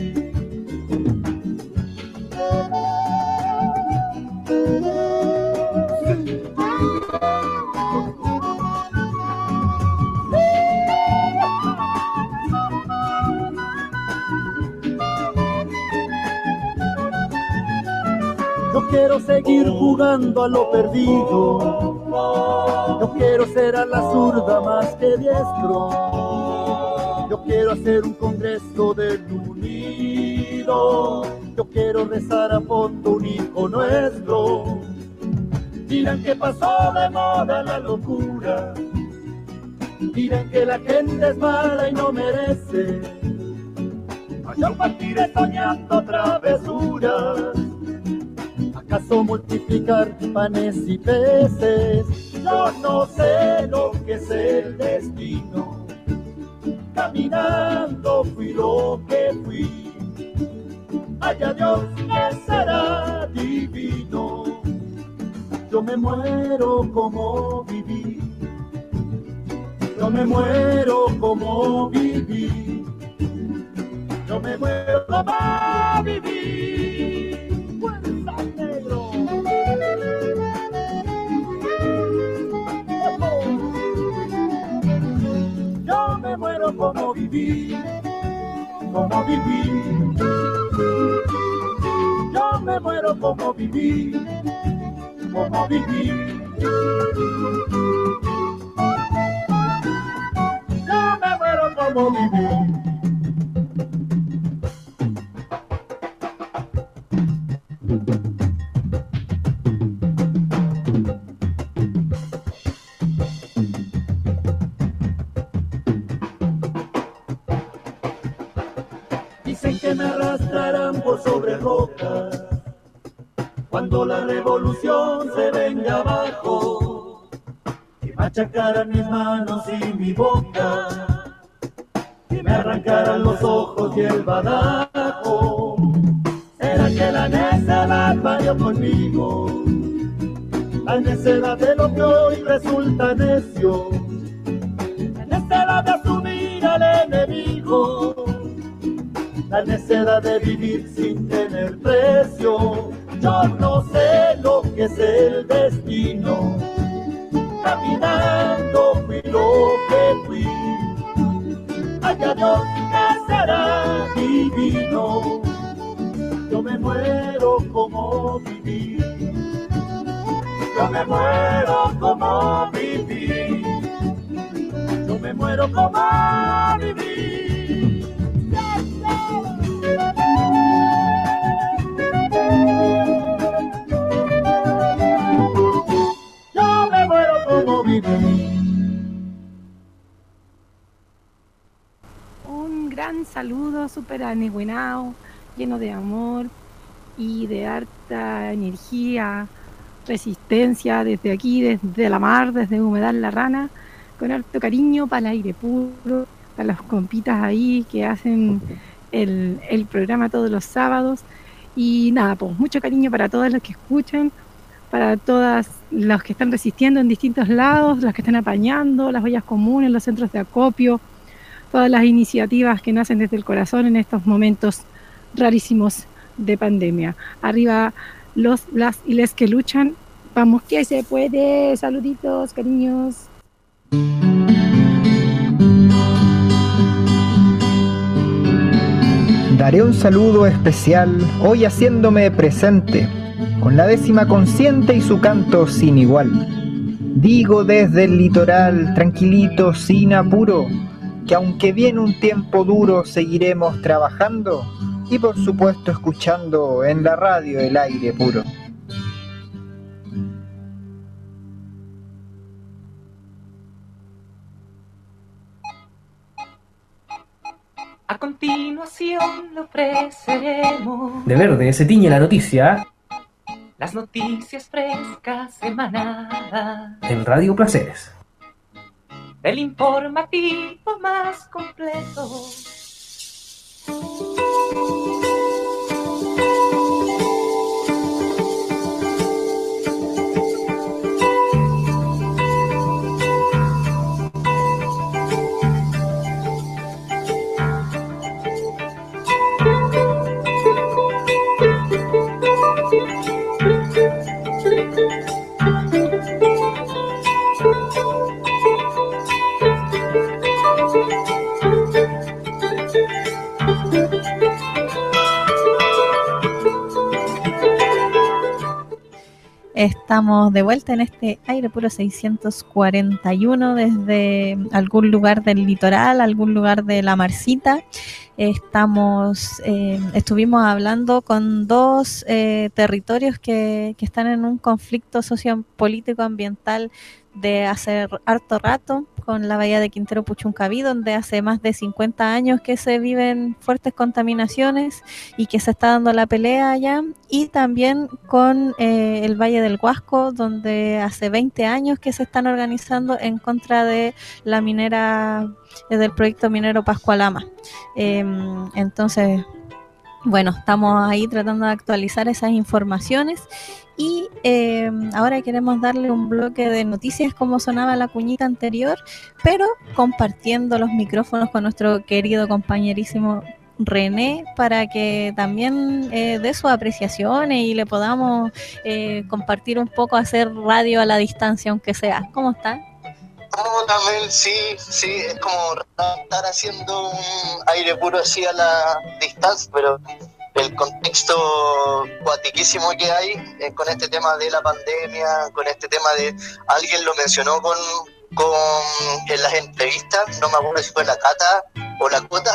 Yo quiero seguir jugando a lo perdido, yo quiero ser a la zurda más que diestro, yo quiero hacer un congreso del unido, yo quiero rezar a fondo un hijo nuestro. Dirán que pasó de moda la locura, dirán que la gente es mala y no merece, yo partiré soñando travesuras. ¿Acaso multiplicar panes y peces? Yo no sé lo que es el destino, caminando fui lo que fui. Haya Dios que será divino, yo me muero como viví, yo me muero como viví, yo me muero como viví. Yo me muero como viví, como viví. Yo me muero como viví, como viví. Yo me muero como viví. Dicen que me arrastrarán por sobre rocas cuando la revolución se venga abajo, que machacaran mis manos y mi boca, que me arrancaran los ojos y el badajo. ¿Será que la necedad varió conmigo? La necedad de lo que hoy resulta necio, la necedad de asumir al enemigo, la necedad de vivir sin tener precio. Yo no sé lo que es el destino, caminando fui lo que fui. Haya Dios que será divino, yo me muero como viví, yo me muero como viví, yo me muero como viví. gran saludo, súper anegüenado, lleno de amor y de harta energía, resistencia desde aquí, desde la mar, desde Humedal La Rana, con harto cariño para el aire puro, para las compitas ahí que hacen el programa todos los sábados. Y nada, pues mucho cariño para todos los que escuchan, para todos los que están resistiendo en distintos lados, los que están apañando, las ollas comunes, los centros de acopio, todas las iniciativas que nacen desde el corazón en estos momentos rarísimos de pandemia. Arriba las y les que luchan, vamos que se puede. Saluditos, cariños. Daré un saludo especial hoy haciéndome presente, con la 10ª consciente y su canto sin igual. Digo desde el litoral, tranquilito, sin apuro, que aunque viene un tiempo duro, seguiremos trabajando y por supuesto escuchando en la radio el aire puro. A continuación le ofreceremos De verde se tiñe la noticia las noticias frescas emanadas en Radio Placeres. del informativo más completo. Estamos de vuelta en este aire puro 641 desde algún lugar del litoral, algún lugar de la Marcita. Estuvimos hablando con dos territorios que están en un conflicto sociopolítico ambiental de hace harto rato, con la bahía de Quintero Puchuncaví, donde hace más de 50 años que se viven fuertes contaminaciones y que se está dando la pelea allá, y también con el Valle del Huasco, donde hace 20 años que se están organizando en contra de la minera, del proyecto minero Pascualama. Entonces, bueno, estamos ahí tratando de actualizar esas informaciones. Y ahora queremos darle un bloque de noticias como sonaba la cuñita anterior, pero compartiendo los micrófonos con nuestro querido compañerísimo René para que también dé sus apreciaciones y le podamos compartir un poco, hacer radio a la distancia, aunque sea. ¿Cómo está? Hola Mel, sí, es como estar haciendo un aire puro así a la distancia, pero el contexto cuatiquísimo que hay con este tema de la pandemia, con este tema de, alguien lo mencionó en las entrevistas, no me acuerdo si fue la Cata o la Cota,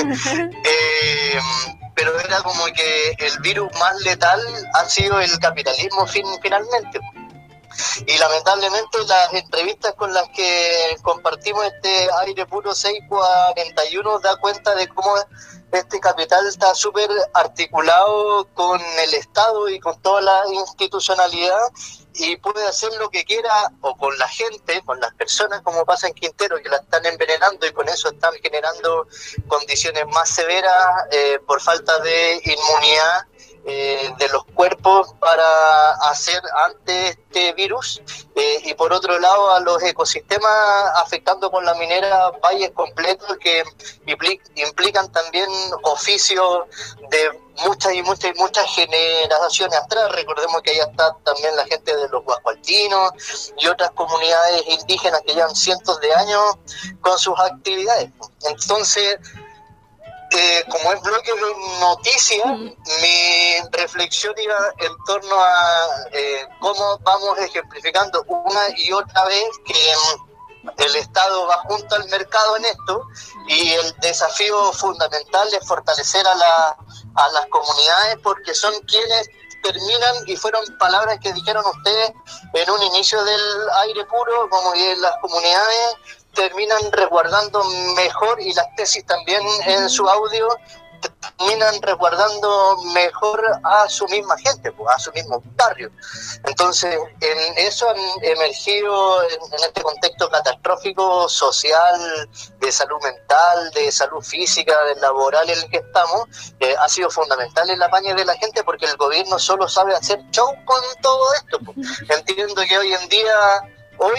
pero era como que el virus más letal ha sido el capitalismo finalmente. Y lamentablemente las entrevistas con las que compartimos este aire puro 641 da cuenta de cómo este capital está súper articulado con el Estado y con toda la institucionalidad y puede hacer lo que quiera o con la gente, con las personas, como pasa en Quintero, que la están envenenando y con eso están generando condiciones más severas por falta de inmunidad de los cuerpos para hacer ante este virus, y por otro lado a los ecosistemas, afectando con la minera valles completos que implican también oficios de muchas generaciones atrás. Recordemos que allá está también la gente de los guascualtinos y otras comunidades indígenas que llevan cientos de años con sus actividades. Entonces, como es bloque de noticias, mi reflexión iba en torno a cómo vamos ejemplificando una y otra vez que el Estado va junto al mercado en esto, y el desafío fundamental es fortalecer a las comunidades, porque son quienes terminan, y fueron palabras que dijeron ustedes en un inicio del aire puro, como que las comunidades terminan resguardando mejor, y las tesis también en su audio terminan resguardando mejor a su misma gente, pues, a su mismo barrio. Entonces, en eso han emergido en este contexto catastrófico social, de salud mental, de salud física, de laboral en el que estamos, ha sido fundamental el apañe de la gente, porque el gobierno solo sabe hacer show con todo esto, pues. Entiendo que hoy en día, hoy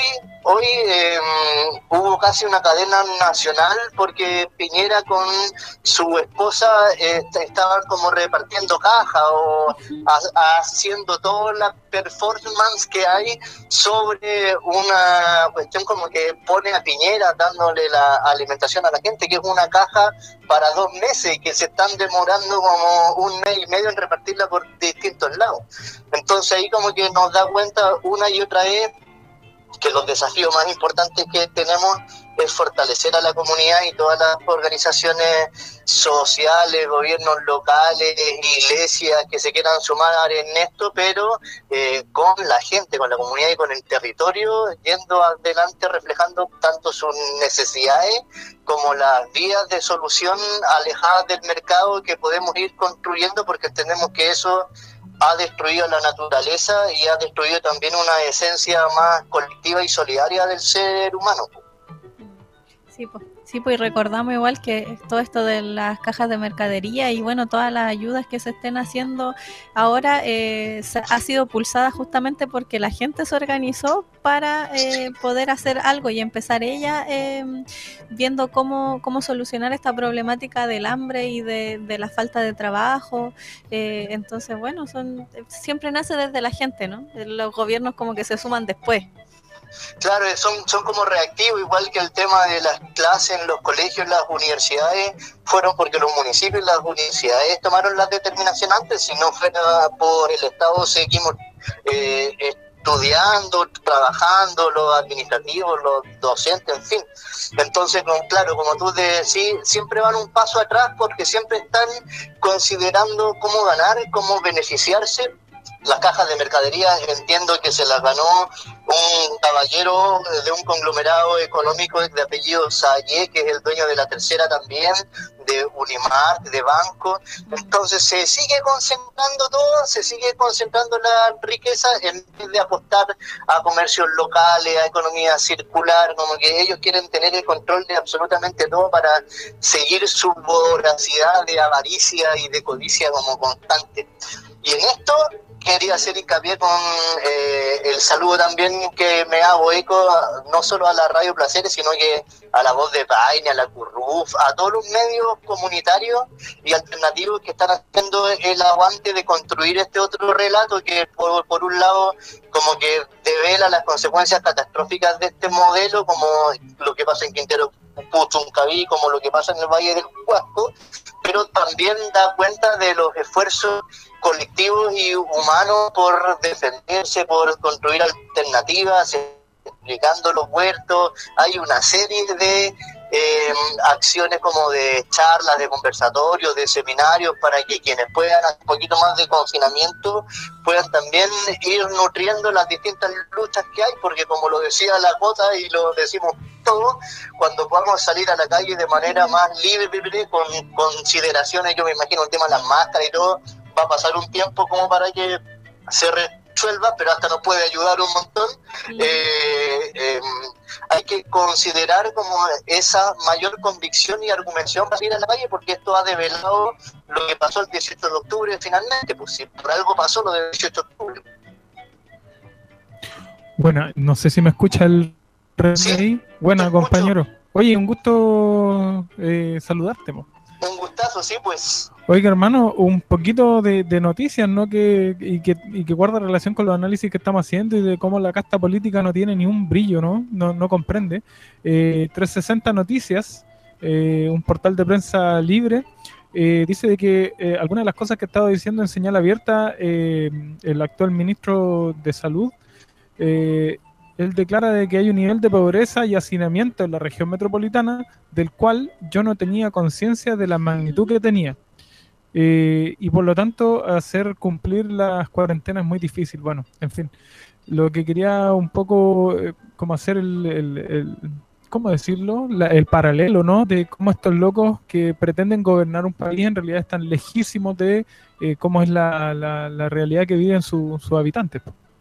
hubo casi una cadena nacional porque Piñera con su esposa estaban como repartiendo cajas o haciendo toda la performance que hay sobre una cuestión como que pone a Piñera dándole la alimentación a la gente, que es una caja para 2 meses y que se están demorando como 1 mes y medio en repartirla por distintos lados. Entonces ahí como que nos da cuenta una y otra vez que los desafíos más importantes que tenemos es fortalecer a la comunidad y todas las organizaciones sociales, gobiernos locales, iglesias que se quieran sumar en esto, pero con la gente, con la comunidad y con el territorio, yendo adelante, reflejando tanto sus necesidades como las vías de solución alejadas del mercado que podemos ir construyendo, porque entendemos que eso ha destruido la naturaleza y ha destruido también una esencia más colectiva y solidaria del ser humano. Sí, pues y recordamos igual que todo esto de las cajas de mercadería y bueno, todas las ayudas que se estén haciendo ahora ha sido pulsada justamente porque la gente se organizó para poder hacer algo y empezar ella viendo cómo solucionar esta problemática del hambre y de la falta de trabajo. Entonces, bueno, siempre nace desde la gente, ¿no? Los gobiernos como que se suman después. Claro, son como reactivos, igual que el tema de las clases en los colegios, las universidades, fueron porque los municipios y las universidades tomaron la determinación antes. Si no fuera por el Estado, seguimos estudiando, trabajando, los administrativos, los docentes, en fin. Entonces, claro, como tú decís, siempre van un paso atrás porque siempre están considerando cómo ganar, cómo beneficiarse. Las cajas de mercadería entiendo que se las ganó un caballero de un conglomerado económico de apellido Sayé, que es el dueño de La Tercera también, de Unimar, de Banco. Entonces se sigue concentrando todo, se sigue concentrando la riqueza en vez de apostar a comercios locales, a economía circular, como que ellos quieren tener el control de absolutamente todo para seguir su voracidad de avaricia y de codicia como constante. Y en esto quería hacer hincapié con el saludo también que me hago eco, no solo a la Radio Placeres, sino que a la Voz de Paine, a la Curruf, a todos los medios comunitarios y alternativos que están haciendo el aguante de construir este otro relato que por un lado como que devela las consecuencias catastróficas de este modelo, como lo que pasa en Quintero Puchuncaví, como lo que pasa en el Valle del Huasco, pero también da cuenta de los esfuerzos colectivos y humanos por defenderse, por construir alternativas, explicando los huertos. Hay una serie de acciones como de charlas, de conversatorios, de seminarios, para que quienes puedan hacer un poquito más de confinamiento puedan también ir nutriendo las distintas luchas que hay, porque como lo decía la Cota y lo decimos todos, cuando podamos salir a la calle de manera más libre, con consideraciones, yo me imagino el tema de las máscaras y todo, va a pasar un tiempo como para que se resuelva, pero hasta nos puede ayudar un montón. Hay que considerar como esa mayor convicción y argumentación para ir a la calle, porque esto ha develado lo que pasó el 18 de octubre finalmente, pues si por algo pasó lo del 18 de octubre. Bueno, no sé si me escucha el rey. ¿Sí? Bueno, compañero. Oye, un gusto saludarte, po. Un gustazo, sí, pues. Oiga, hermano, un poquito de noticias, ¿no? Y que guarda relación con los análisis que estamos haciendo y de cómo la casta política no tiene ni un brillo, ¿no? No comprende. 360 Noticias, un portal de prensa libre, dice de que algunas de las cosas que he estado diciendo en señal abierta, el actual ministro de Salud, él declara de que hay un nivel de pobreza y hacinamiento en la región metropolitana del cual yo no tenía conciencia de la magnitud que tenía. Y por lo tanto hacer cumplir las cuarentenas es muy difícil. Bueno, en fin, lo que quería un poco como hacer ¿cómo decirlo? El paralelo, ¿no? De cómo estos locos que pretenden gobernar un país en realidad están lejísimos de cómo es la realidad que viven sus habitantes.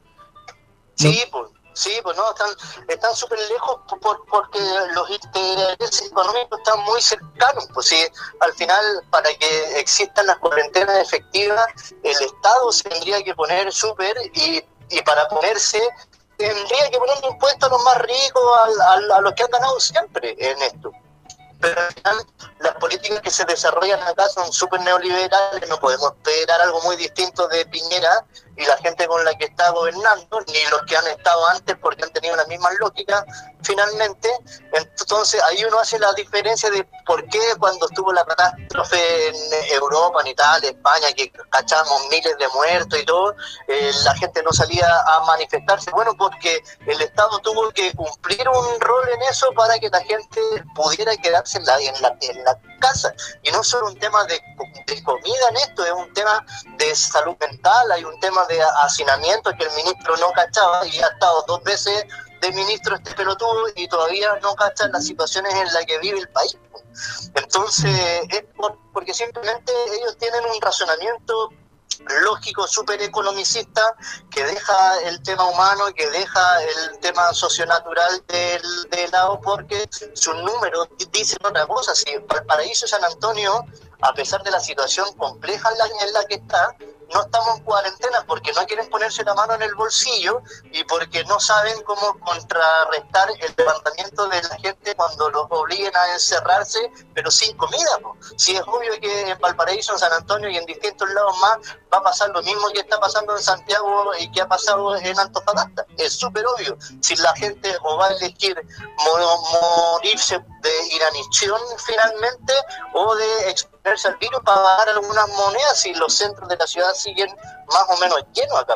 Sí, pues no, están súper lejos porque los intereses económicos están muy cercanos. Pues sí, al final, para que existan las cuarentenas efectivas, el Estado se tendría que poner súper y para ponerse tendría que ponerle impuestos a los más ricos, a los que han ganado siempre en esto. Pero al final, las políticas que se desarrollan acá son súper neoliberales, no podemos esperar algo muy distinto de Piñera y la gente con la que está gobernando, ni los que han estado antes porque han tenido las mismas lógicas finalmente. Entonces ahí uno hace la diferencia de por qué cuando estuvo la catástrofe en Europa, en Italia, España, que cachamos miles de muertos y todo, la gente no salía a manifestarse. Bueno, porque el Estado tuvo que cumplir un rol en eso para que la gente pudiera quedarse en la casa. Y no solo un tema de comida en esto, es un tema de salud mental, hay un tema de hacinamiento que el ministro no cachaba y ha estado 2 veces de ministro este pelotudo y todavía no cacha las situaciones en las que vive el país. Entonces es porque simplemente ellos tienen un razonamiento lógico, súper economicista, que deja el tema humano, que deja el tema socionatural de lado, porque sus números dicen otra cosa. Si Valparaíso y San Antonio, a pesar de la situación compleja en la que está, no estamos en cuarentena porque no quieren ponerse la mano en el bolsillo y porque no saben cómo contrarrestar el levantamiento de la gente cuando los obliguen a encerrarse, pero sin comida. Si es obvio que en Valparaíso, en San Antonio y en distintos lados más va a pasar lo mismo que está pasando en Santiago y que ha pasado en Antofagasta. Es súper obvio. Si la gente o va a elegir morirse de inanición finalmente o de exponerse al virus para pagar algunas monedas y los centros de la ciudad siguen más o menos llenos acá.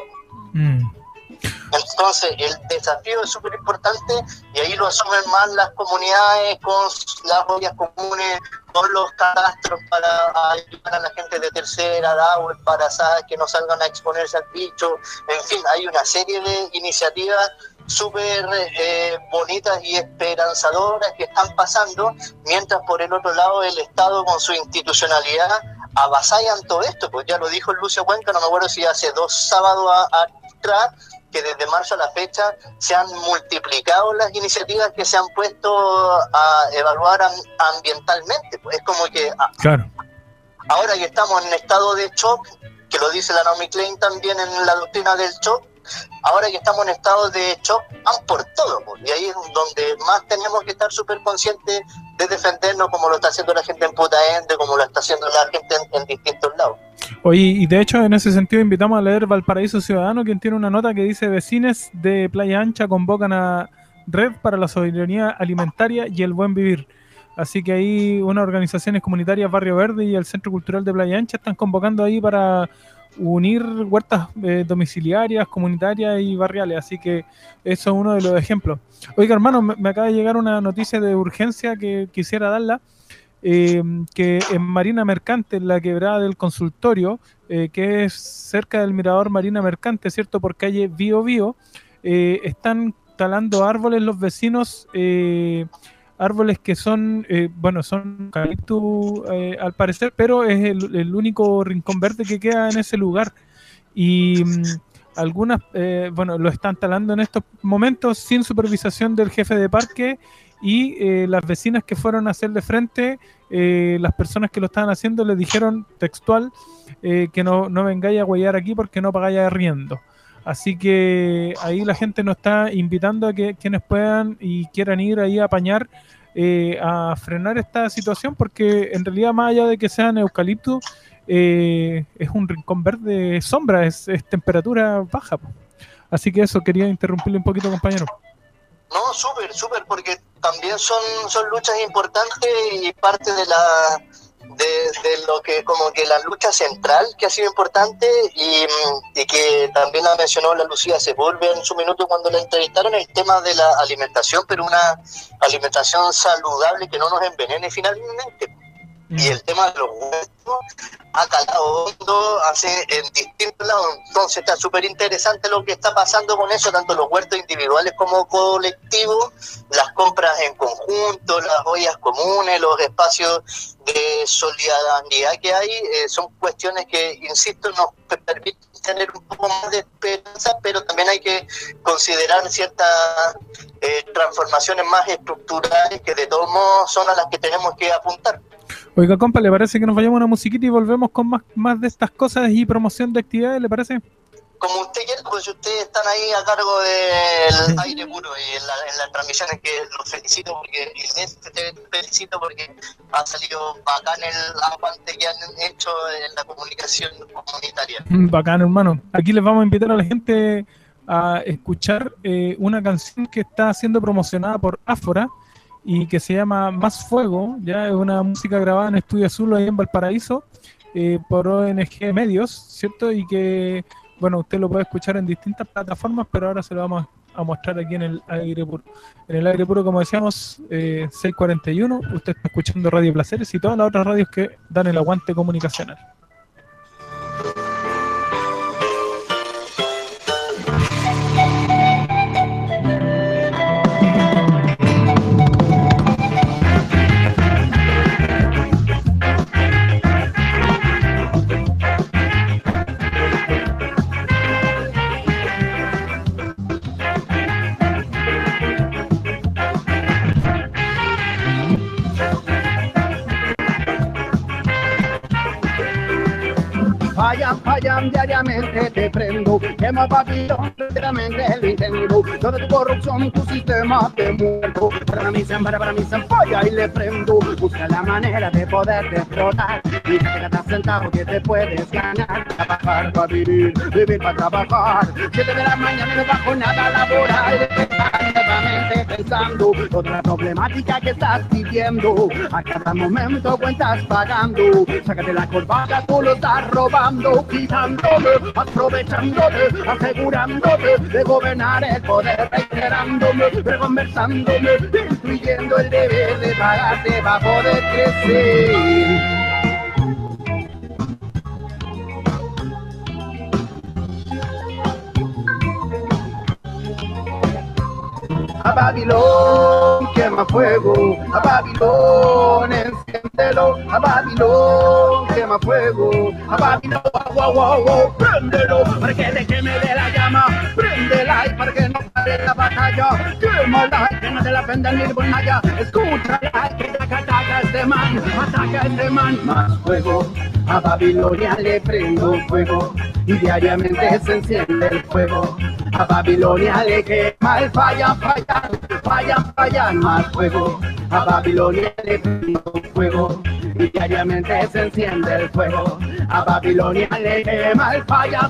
Entonces el desafío es súper importante y ahí lo asumen más las comunidades con las ollas comunes, con los catastros para ayudar a la gente de tercera edad o embarazadas que no salgan a exponerse al bicho. En fin, hay una serie de iniciativas súper bonitas y esperanzadoras que están pasando, mientras por el otro lado el Estado con su institucionalidad avasallan todo esto. Pues ya lo dijo Lucio Cuenca, no me acuerdo si hace 2 sábados atrás, que desde marzo a la fecha se han multiplicado las iniciativas que se han puesto a evaluar ambientalmente. Pues es como que ahora que estamos en estado de shock, que lo dice la Naomi Klein también en la doctrina del shock, ahora que estamos en estado de shock, van por todo, pues, y ahí es donde más tenemos que estar súper conscientes de defendernos, como lo está haciendo la gente en Putaende, como lo está haciendo la gente en distintos lados. Oye, y de hecho en ese sentido invitamos a leer Valparaíso Ciudadano, quien tiene una nota que dice: vecines de Playa Ancha convocan a Red para la Soberanía Alimentaria y el Buen Vivir. Así que ahí unas organizaciones comunitarias, Barrio Verde y el Centro Cultural de Playa Ancha, están convocando ahí para unir huertas domiciliarias, comunitarias y barriales. Así que eso es uno de los ejemplos. Oiga, hermano, me acaba de llegar una noticia de urgencia que quisiera darla. Que en Marina Mercante, en la quebrada del Consultorio, que es cerca del mirador Marina Mercante, ¿cierto? Por calle Bío Bío, están talando árboles los vecinos, árboles que son, son eucaliptus al parecer, pero es el único rincón verde que queda en ese lugar. Y algunas, lo están talando en estos momentos sin supervisación del jefe de parque. Y las vecinas que fueron a hacerle frente, las personas que lo estaban haciendo les dijeron textual que no vengáis a huellar aquí porque no pagáis arriendo. Así que ahí la gente nos está invitando a que quienes puedan y quieran ir ahí a apañar, a frenar esta situación, porque en realidad, más allá de que sean eucaliptus, es un rincón verde sombra, es temperatura baja. Así que eso, quería interrumpirle un poquito, compañero. No, súper, porque también son luchas importantes y parte de lo que como que la lucha central que ha sido importante y que también la mencionó la Lucía Sepúlveda en su minuto cuando la entrevistaron, el tema de la alimentación, pero una alimentación saludable que no nos envenene finalmente. Y el tema de los huertos, ha calado hondo en distintos lados. Entonces está súper interesante lo que está pasando con eso, tanto los huertos individuales como colectivos, las compras en conjunto, las ollas comunes, los espacios de solidaridad que hay, son cuestiones que, insisto, nos permiten tener un poco más de esperanza, pero también hay que considerar ciertas transformaciones más estructurales que de todos modos son a las que tenemos que apuntar. Oiga, compa, ¿le parece que nos vayamos a una musiquita y volvemos con más de estas cosas y promoción de actividades? ¿Le parece? Como usted quiera, pues si ustedes están ahí a cargo del aire puro y en las transmisiones, que los felicito porque ha salido bacán el aguante que han hecho en la comunicación comunitaria. Bacán, hermano. Aquí les vamos a invitar a la gente a escuchar una canción que está siendo promocionada por Áfora y que se llama Más Fuego. Ya es una música grabada en Estudio Azul ahí en Valparaíso por ONG Medios, ¿cierto? Y que, bueno, usted lo puede escuchar en distintas plataformas, pero ahora se lo vamos a mostrar aquí en el aire puro. En el aire puro, como decíamos, 6:41, usted está escuchando Radio Placeres y todas las otras radios que dan el aguante comunicacional. Fallan diariamente, te prendo, quema Babilón, realmente lo intento, toda tu corrupción, tu sistema te muerto, para mí se falla y le prendo, busca la manera de poder explotar, y que cada centavo que te puedes ganar, trabajar para vivir para trabajar, 7 de la mañana no bajo nada laboral, nuevamente pensando, toda la problemática que estás viviendo, a cada momento cuentas pagando, sácate la corbata, tú lo estás robando, quitándote, aprovechándote, asegurándote de gobernar el poder, reiterándome, reconversándome, incluyendo el deber de pagarte para poder crecer. A Babilón quema fuego, a Babilón enciéndelo, a Babilón quema fuego, a Babilón préndelo, para que le queme de la llama, préndela y para que no pare la batalla, quémala y que no te la prenda ni por nada, escúchala que ataca este man, más fuego, a Babilonia le prendo fuego, y diariamente se enciende el fuego, a Babilonia le quema el fallan, más fuego, a Babilonia le prendo fuego, y diariamente se enciende el fuego, a Babilonia le quema el fallan.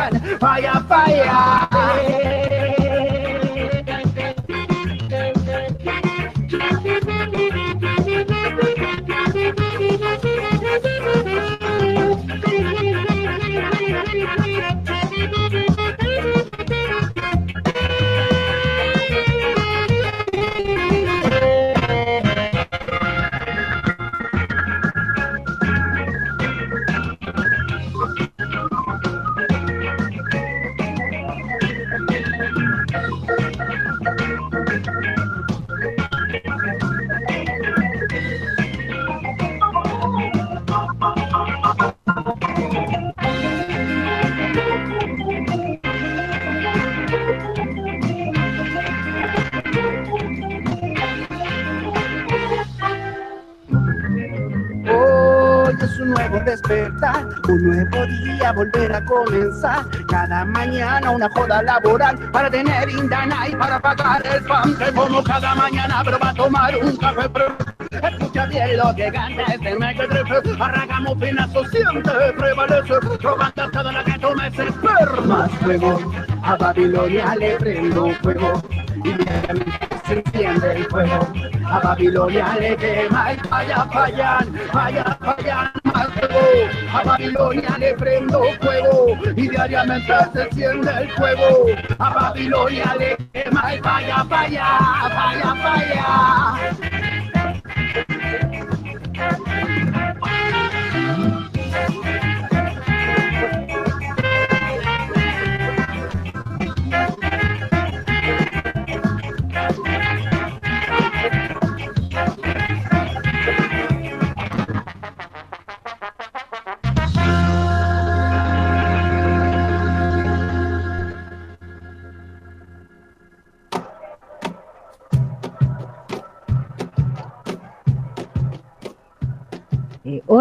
Es un nuevo despertar, un nuevo día, volver a comenzar. Cada mañana una joda laboral para tener indana y para pagar el pan. Que como cada mañana, pero va a tomar un café. Escucha bien lo que canta este mequetrefe. Arrancamos finazos, siente, prevalece. Robando todo lo que tú me sepas. Más fuego, a Babilonia le prendo fuego. Y diariamente se enciende el fuego, a Babilonia le quema el fallan, más fuego, a Babilonia le prendo fuego, y diariamente se enciende el fuego, a Babilonia le quema el fallan.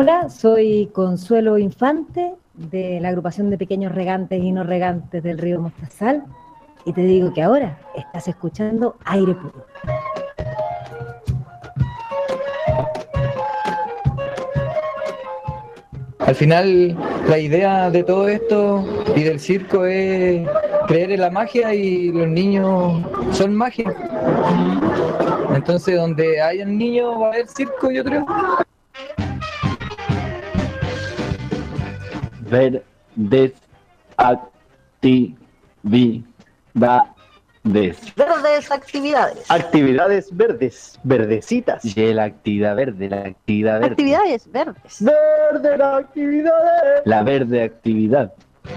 Hola, soy Consuelo Infante de la agrupación de pequeños regantes y no regantes del río Mostazal y te digo que ahora estás escuchando Aire Puro. Al final, la idea de todo esto y del circo es creer en la magia y los niños son magia. Entonces, donde haya niños va a haber circo, yo creo. Verdes actividades. Verdes actividades. Actividades verdes, verdecitas. Y la actividad verde, la actividad verde. Actividades verdes. Verde la actividad. La verde actividad.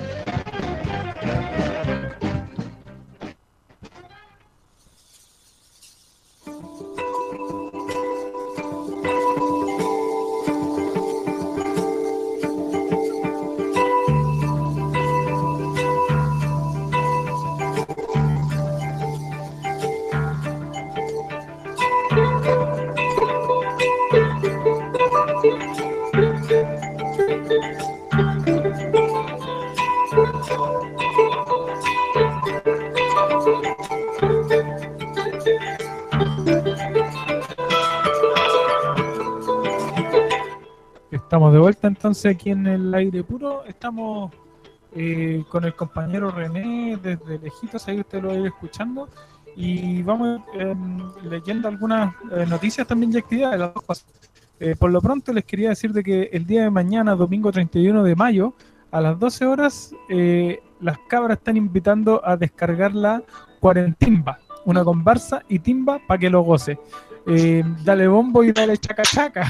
Estamos de vuelta entonces aquí en el Aire Puro. Estamos con el compañero René desde lejitos, ahí usted lo va a ir escuchando. Y vamos leyendo algunas noticias también y actividades, las dos cosas. Por lo pronto les quería decir de que el día de mañana, domingo 31 de mayo, a las 12 horas, las cabras están invitando a descargar la Cuarentimba, una comparsa y timba para que lo goce. Dale bombo y dale chaca chaca.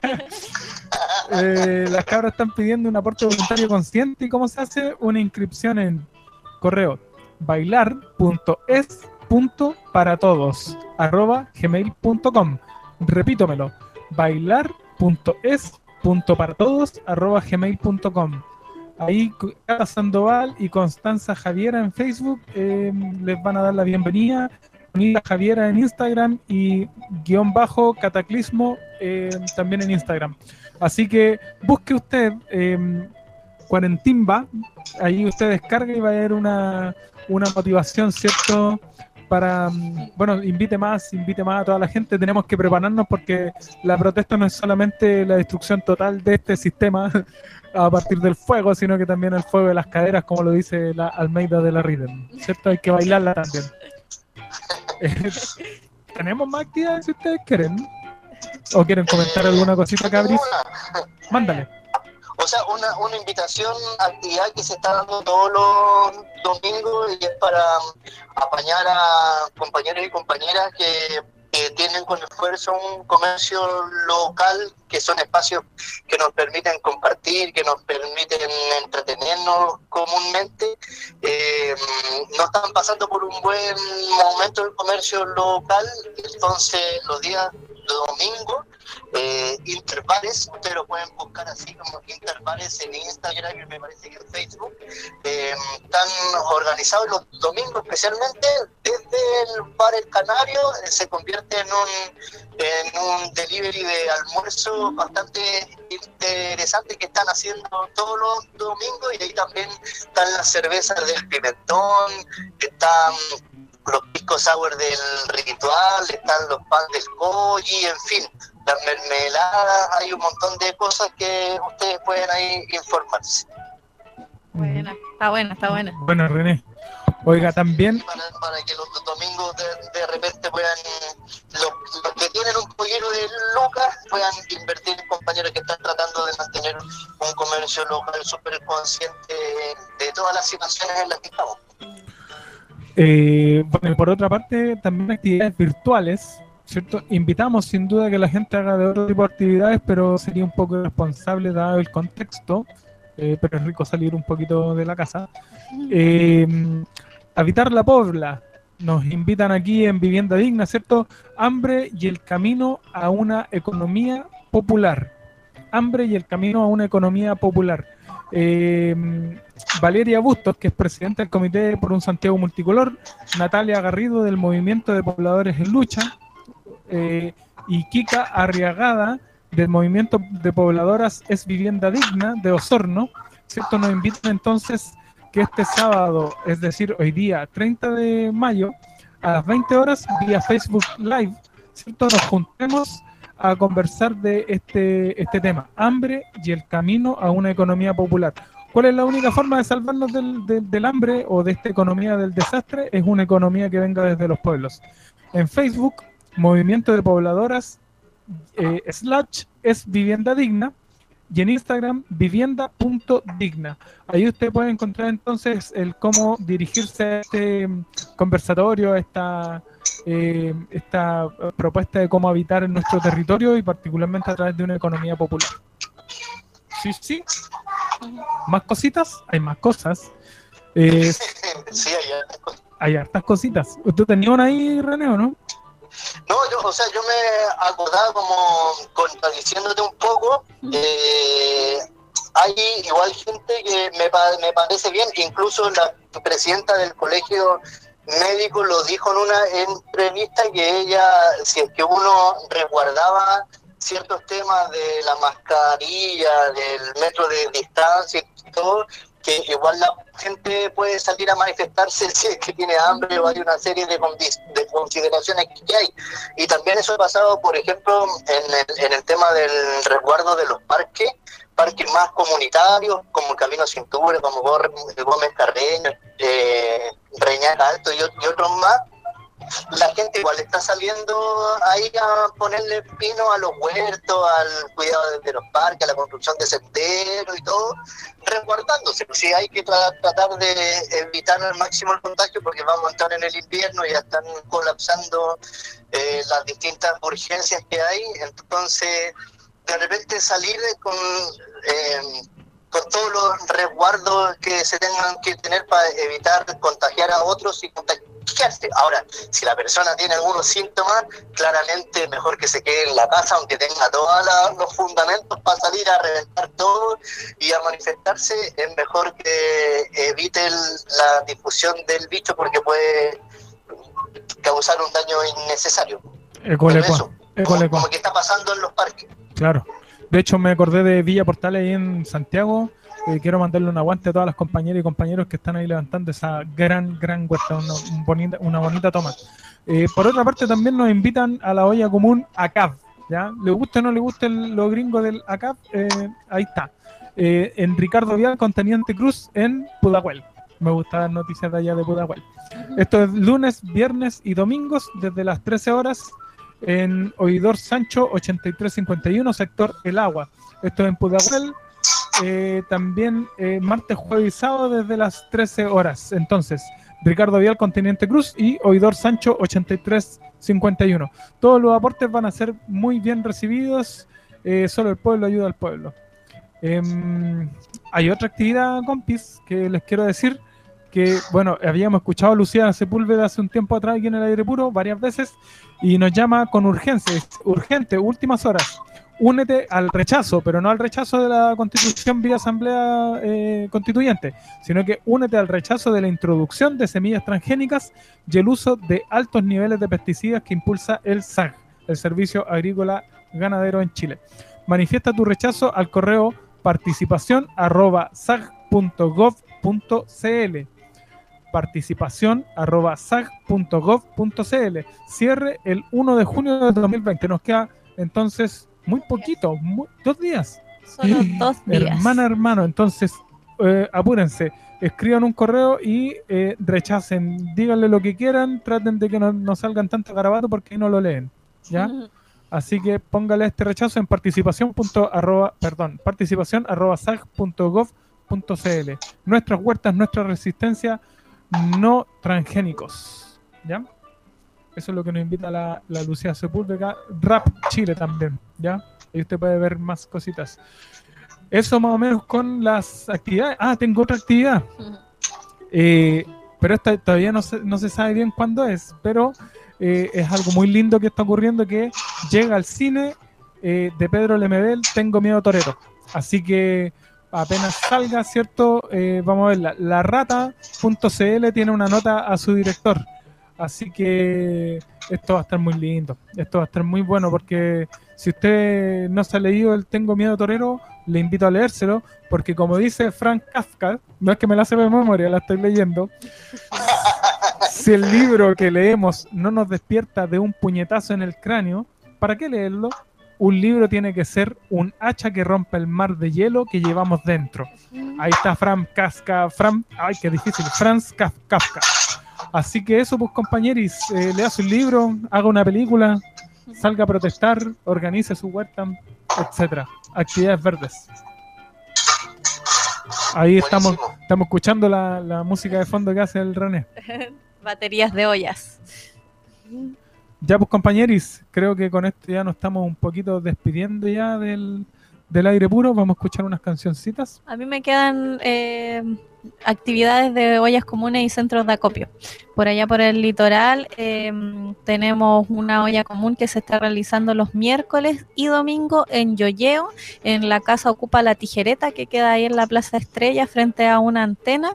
Las cabras están pidiendo un aporte voluntario consciente. ¿Y cómo se hace? Una inscripción en correo bailar.es.paratodos@gmail.com. Repítomelo, bailar.es.paratodos@gmail.com. Ahí Cata Sandoval y Constanza Javiera en Facebook les van a dar la bienvenida. Bonita Javiera en Instagram y _cataclismo también en Instagram. Así que busque usted Cuarentimba, ahí usted descarga y va a haber una motivación, ¿cierto? Para, bueno, invite más a toda la gente. Tenemos que prepararnos porque la protesta no es solamente la destrucción total de este sistema a partir del fuego, sino que también el fuego de las caderas, como lo dice la Almeida de la Rhythm, ¿cierto? Hay que bailarla también. ¿Tenemos más actividades si ustedes quieren? ¿O quieren comentar alguna cosita, cabris? Mándale. O sea, una invitación, actividad que se está dando todos los domingos y es para apañar a compañeros y compañeras que tienen con esfuerzo un comercio local, que son espacios que nos permiten compartir, que nos permiten entretenernos comúnmente. No están pasando por un buen momento el comercio local, entonces los días de domingo, Interbares, ustedes lo pueden buscar así como Interbares en Instagram y me parece que en Facebook, están organizados los domingos especialmente desde el bar El Canario, se convierte en un delivery de almuerzo bastante interesante que están haciendo todos los domingos, y ahí también están las cervezas del Pimentón, están los pisco sour del Ritual, están los pan del Koji, en fin, las mermeladas, hay un montón de cosas que ustedes pueden ahí informarse. Buena, está buena, está buena. Bueno, René, oiga, también para que los domingos de repente puedan, los que tienen un poquito de lucas, puedan invertir en compañeros que están tratando de mantener un comercio local súper consciente de todas las situaciones en las que estamos. Bueno, y por otra parte, también actividades virtuales, ¿cierto? Invitamos sin duda que la gente haga de otro tipo de actividades, pero sería un poco irresponsable dado el contexto, pero es rico salir un poquito de la casa. Habitar la Pobla, nos invitan aquí en Vivienda Digna, ¿cierto? Hambre y el camino a una economía popular. Hambre y el camino a una economía popular. Valeria Bustos, que es presidenta del Comité por un Santiago Multicolor, Natalia Garrido del Movimiento de Pobladores en Lucha, y Kika Arriagada, del movimiento de pobladoras Es Vivienda Digna de Osorno, ¿cierto? Nos invitan entonces que este sábado, es decir, hoy día 30 de mayo, a las 20 horas, vía Facebook Live, ¿cierto? Nos juntemos a conversar de este tema, hambre y el camino a una economía popular. ¿Cuál es la única forma de salvarnos del hambre o de esta economía del desastre? Es una economía que venga desde los pueblos. En Facebook, Movimiento de Pobladoras / Es Vivienda Digna, y en Instagram, vivienda.digna. Ahí usted puede encontrar entonces el cómo dirigirse a este conversatorio, a esta propuesta de cómo habitar en nuestro territorio y particularmente a través de una economía popular. Sí. ¿Más cositas? Hay más cosas. Sí, hay hartas cositas. ¿Usted tenía una ahí, René, o no? No, yo me acordaba como contradiciéndote un poco. Hay igual gente que me parece bien, incluso la presidenta del colegio médico lo dijo en una entrevista, que ella, si es que uno resguardaba ciertos temas de la mascarilla, del metro de distancia y todo, que igual la gente puede salir a manifestarse si es que tiene hambre, o hay una serie de consideraciones que hay. Y también eso ha pasado, por ejemplo, en el tema del resguardo de los parques más comunitarios, como Camino Cintura, como Gómez Carreño, Reñaca Alto y otros más. La gente igual está saliendo ahí a ponerle pino a los huertos, al cuidado de los parques, a la construcción de senderos y todo, resguardándose. Pues sí, hay que tratar de evitar al máximo el contagio, porque vamos a entrar en el invierno y ya están colapsando las distintas urgencias que hay. Entonces, de repente salir con todos los resguardos que se tengan que tener para evitar contagiar a otros y contagiarse. Ahora, si la persona tiene algunos síntomas, claramente mejor que se quede en la casa, aunque tenga todos los fundamentos para salir a reventar todo y a manifestarse. Es mejor que evite la difusión del bicho, porque puede causar un daño innecesario. Como que está pasando en los parques. Claro. De hecho, me acordé de Villa Portales ahí en Santiago. Quiero mandarle un aguante a todas las compañeras y compañeros que están ahí levantando esa gran huerta, una bonita toma. Por otra parte, también nos invitan a la olla común ACAV, ¿ya? ¿Le gusta o no le gusta lo gringo del ACAV? Ahí está. En Ricardo Vial con Teniente Cruz en Pudahuel. Me gustan las noticias de allá de Pudahuel. Esto es lunes, viernes y domingos desde las 13 horas en Oidor Sancho 8351, sector El Agua. Esto es en Pudahuel. También martes, jueves y sábado desde las 13 horas. Entonces, Ricardo Vial con Teniente Cruz y Oidor Sancho 8351. Todos los aportes van a ser muy bien recibidos. Solo el pueblo ayuda al pueblo. Hay otra actividad, compis, que les quiero decir. Que, bueno, habíamos escuchado a Luciana Sepúlveda hace un tiempo atrás aquí en el Aire Puro, varias veces, y nos llama con urgencia. Es urgente, últimas horas. Únete al rechazo, pero no al rechazo de la Constitución vía Asamblea Constituyente, sino que únete al rechazo de la introducción de semillas transgénicas y el uso de altos niveles de pesticidas que impulsa el SAG, el Servicio Agrícola Ganadero en Chile. Manifiesta tu rechazo al correo participación@sag.gov.cl. participación@sag.gov.cl. Cierre el 1 de junio de 2020. Nos queda entonces muy poquito, 2 días. Solo 2 días. Hermano, entonces apúrense, escriban un correo y rechacen, díganle lo que quieran, traten de que no salgan tanto garabato porque ahí no lo leen, ¿ya? Así que póngale este rechazo en participación@sag.gov.cl. Nuestras huertas, nuestra resistencia, no transgénicos, ¿ya? Eso es lo que nos invita la Lucía Sepúlveda. Rap Chile también, ¿ya? Ahí usted puede ver más cositas. Eso más o menos con las actividades. Tengo otra actividad. Pero esta todavía no se sabe bien cuándo es, pero es algo muy lindo que está ocurriendo, que llega al cine de Pedro Lemebel, Tengo miedo torero. Así que apenas salga, ¿cierto? Vamos a verla. La Rata.cl tiene una nota a su director, Así que esto va a estar muy lindo, esto va a estar muy bueno, porque si usted no se ha leído el Tengo Miedo Torero, le invito a leérselo, porque como dice Frank Kafka, no es que me la sepa de memoria, la estoy leyendo, si el libro que leemos no nos despierta de un puñetazo en el cráneo, ¿para qué leerlo? Un libro tiene que ser un hacha que rompa el mar de hielo que llevamos dentro. Ahí está Franz Kafka, Franz Kafka. Así que eso, pues, compañeros, lea su libro, haga una película, salga a protestar, organice su huerta, etcétera. Actividades verdes. Ahí estamos escuchando la música de fondo que hace el René. Baterías de ollas. Ya, pues, compañeros, creo que con esto ya nos estamos un poquito despidiendo ya del aire puro. Vamos a escuchar unas cancioncitas. A mí me quedan actividades de ollas comunes y centros de acopio. Por allá por el litoral tenemos una olla común que se está realizando los miércoles y domingo en Yoyeo, en la casa Ocupa la Tijereta, que queda ahí en la Plaza Estrella frente a una antena.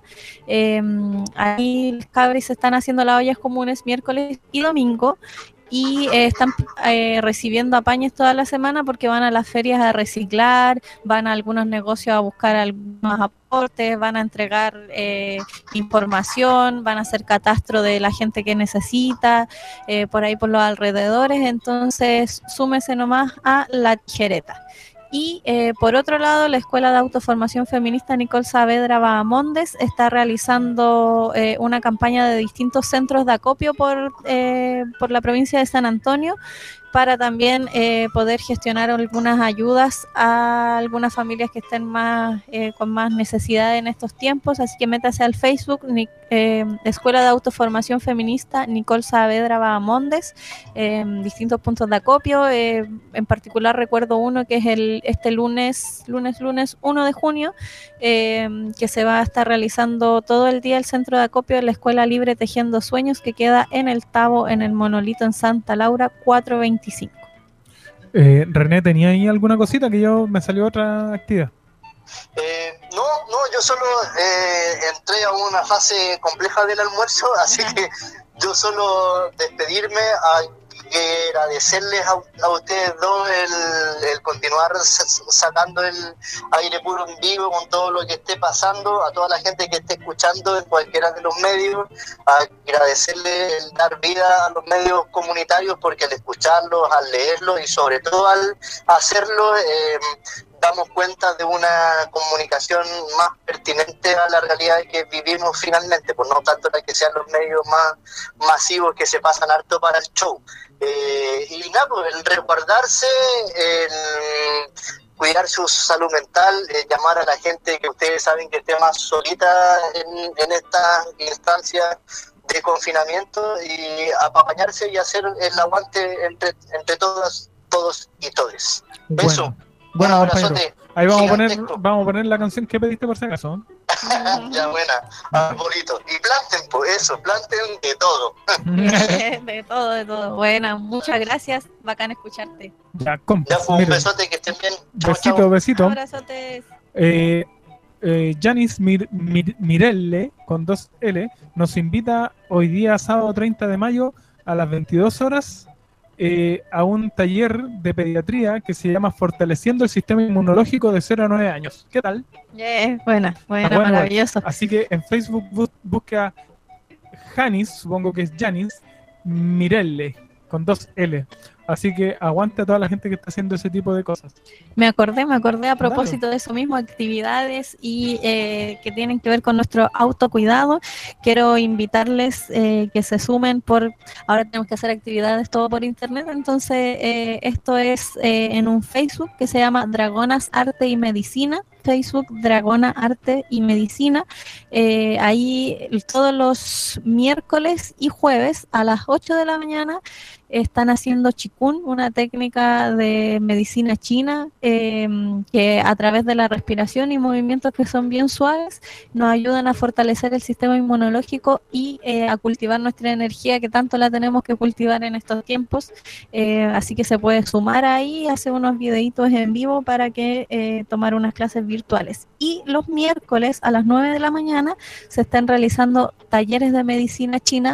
Ahí los cabris están haciendo las ollas comunes miércoles y domingo. Y están recibiendo apañes toda la semana porque van a las ferias a reciclar, van a algunos negocios a buscar algunos aportes, van a entregar información, van a hacer catastro de la gente que necesita, por ahí por los alrededores. Entonces, súmese nomás a La Tijereta. Y por otro lado, la Escuela de Autoformación Feminista Nicole Saavedra Bahamondes está realizando una campaña de distintos centros de acopio por la provincia de San Antonio, para también poder gestionar algunas ayudas a algunas familias que estén con más necesidad en estos tiempos. Así que métase al Facebook, Escuela de Autoformación Feminista Nicole Saavedra Bahamondes, distintos puntos de acopio. En particular recuerdo uno que es este lunes 1 de junio, que se va a estar realizando todo el día el centro de acopio de la Escuela Libre Tejiendo Sueños, que queda en el Tabo, en el Monolito, en Santa Laura, 425. René, ¿tenía ahí alguna cosita? Que me salió otra actividad. No, yo solo entré a una fase compleja del almuerzo, así que yo solo despedirme, agradecerles a ustedes dos el continuar sacando el aire puro en vivo con todo lo que esté pasando, a toda la gente que esté escuchando en cualquiera de los medios, agradecerles el dar vida a los medios comunitarios, porque al escucharlos, al leerlos y sobre todo al hacerlo, damos cuenta de una comunicación más pertinente a la realidad que vivimos finalmente, pues no tanto la que sean los medios más masivos que se pasan harto para el show. Y nada, pues el resguardarse, el cuidar su salud mental, llamar a la gente que ustedes saben que esté más solita en esta instancia de confinamiento, y apañarse y hacer el aguante entre todos y todes. Bueno. Eso. Bueno, abrazote. Ahí vamos a poner la canción que pediste por si acaso. Ya, buena, arbolito. Y planten, pues eso, planten de todo. De todo. Buena, muchas gracias, bacán escucharte. Ya, un besote, que estén bien. Besito. Abrazotes. Yanis Mirelle, con 2L, nos invita hoy día, sábado 30 de mayo, a las 22 horas, a un taller de pediatría que se llama Fortaleciendo el Sistema Inmunológico de 0 a 9 años. ¿Qué tal? Buena, maravilloso. Así que en Facebook busque a Janis, supongo que es Janis Mirelle, con 2L. Así que aguante a toda la gente que está haciendo ese tipo de cosas. Me acordé a propósito de eso mismo, actividades y que tienen que ver con nuestro autocuidado. Quiero invitarles que se sumen ahora tenemos que hacer actividades todo por internet, entonces esto es en un Facebook que se llama Dragonas Arte y Medicina. Facebook Dragona Arte y Medicina. Ahí todos los miércoles y jueves a las 8 de la mañana están haciendo Qigong, una técnica de medicina china que a través de la respiración y movimientos que son bien suaves nos ayudan a fortalecer el sistema inmunológico y a cultivar nuestra energía, que tanto la tenemos que cultivar en estos tiempos. Así que se puede sumar ahí, hacer unos videitos en vivo para que tomar unas clases virtuales. Y los miércoles a las 9 de la mañana se están realizando talleres de medicina china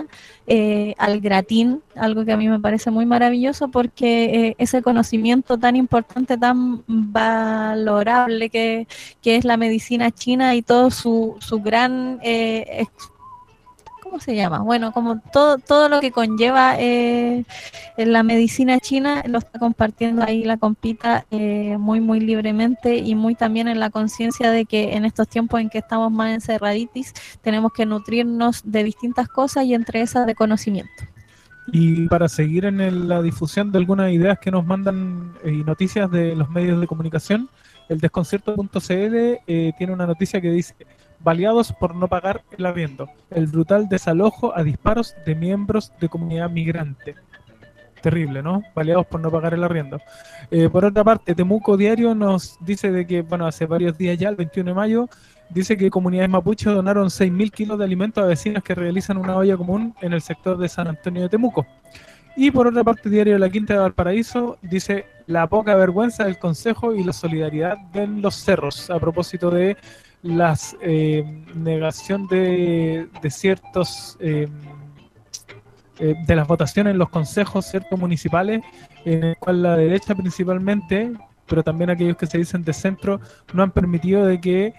al gratín, algo que a mí me parece muy maravilloso porque ese conocimiento tan importante, tan valorable que es la medicina china y todo su gran ¿cómo se llama? Bueno, como todo lo que conlleva en la medicina china, lo está compartiendo ahí la compita muy, muy libremente y muy también en la conciencia de que en estos tiempos en que estamos más encerraditis, tenemos que nutrirnos de distintas cosas y entre esas de conocimiento. Y para seguir en la difusión de algunas ideas que nos mandan y noticias de los medios de comunicación, el desconcierto.cl tiene una noticia que dice: baleados por no pagar el arriendo. El brutal desalojo a disparos de miembros de comunidad migrante. Terrible, ¿no? Baleados por no pagar el arriendo. Por otra parte, Temuco Diario nos dice de que, bueno, hace varios días ya, el 21 de mayo, dice que comunidades mapuches donaron 6.000 kilos de alimentos a vecinos que realizan una olla común en el sector de San Antonio de Temuco. Y por otra parte, Diario de la Quinta de Valparaíso dice: la poca vergüenza del Consejo y la solidaridad de los cerros, a propósito de las negación de ciertos de las votaciones en los consejos ciertos municipales, en el cual la derecha principalmente, pero también aquellos que se dicen de centro, no han permitido de que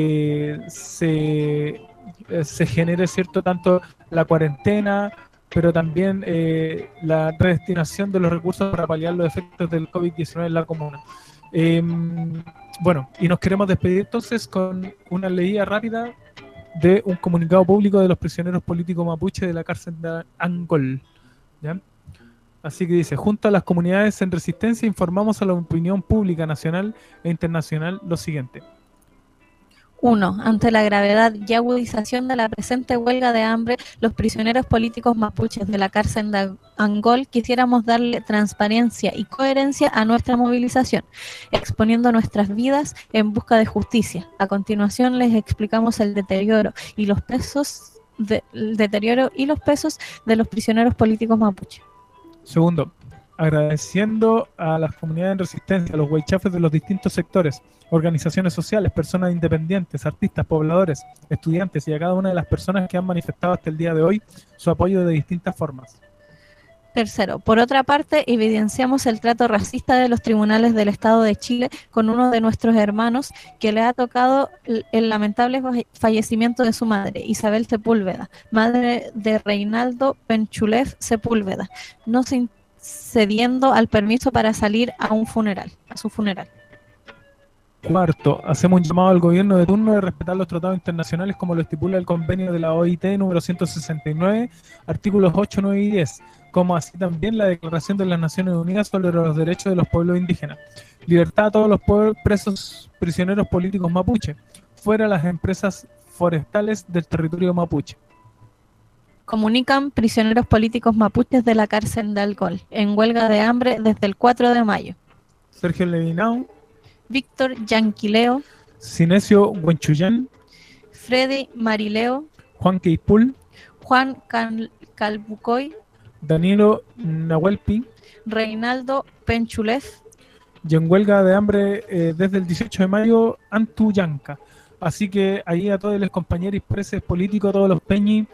se genere cierto tanto la cuarentena, pero también la redestinación de los recursos para paliar los efectos del COVID-19 en la comuna. Bueno, y nos queremos despedir entonces con una leída rápida de un comunicado público de los prisioneros políticos mapuche de la cárcel de Angol, ¿ya? Así que dice: junto a las comunidades en resistencia informamos a la opinión pública nacional e internacional lo siguiente. 1. Ante la gravedad y agudización de la presente huelga de hambre, los prisioneros políticos mapuches de la cárcel de Angol quisiéramos darle transparencia y coherencia a nuestra movilización, exponiendo nuestras vidas en busca de justicia. A continuación les explicamos el deterioro y los pesos de los prisioneros políticos mapuches. 2. Agradeciendo a las comunidades en resistencia, a los huaychafes de los distintos sectores, organizaciones sociales, personas independientes, artistas, pobladores, estudiantes y a cada una de las personas que han manifestado hasta el día de hoy su apoyo de distintas formas. 3. Por otra parte, evidenciamos el trato racista de los tribunales del Estado de Chile con uno de nuestros hermanos que le ha tocado el lamentable fallecimiento de su madre, Isabel Sepúlveda, madre de Reinaldo Penchulev Sepúlveda, no cediendo al permiso para salir a su funeral. 4. Hacemos un llamado al gobierno de turno de respetar los tratados internacionales como lo estipula el convenio de la OIT número 169, artículos 8, 9 y 10, como así también la Declaración de las Naciones Unidas sobre los derechos de los pueblos indígenas. Libertad a todos los presos prisioneros políticos mapuche, fuera las empresas forestales del territorio mapuche. Comunican prisioneros políticos mapuches de la cárcel de Angol, en huelga de hambre desde el 4 de mayo. Sergio Levinao, Víctor Yanquileo, Sinesio Huenchuyán, Freddy Marileo, Juan Queipul, Juan Calbucoy, Danilo Nahuelpi, Reinaldo Penchulev, y en huelga de hambre desde el 18 de mayo, Antu Yanca. Así que ahí a todos los compañeros presos políticos, a todos los peñis,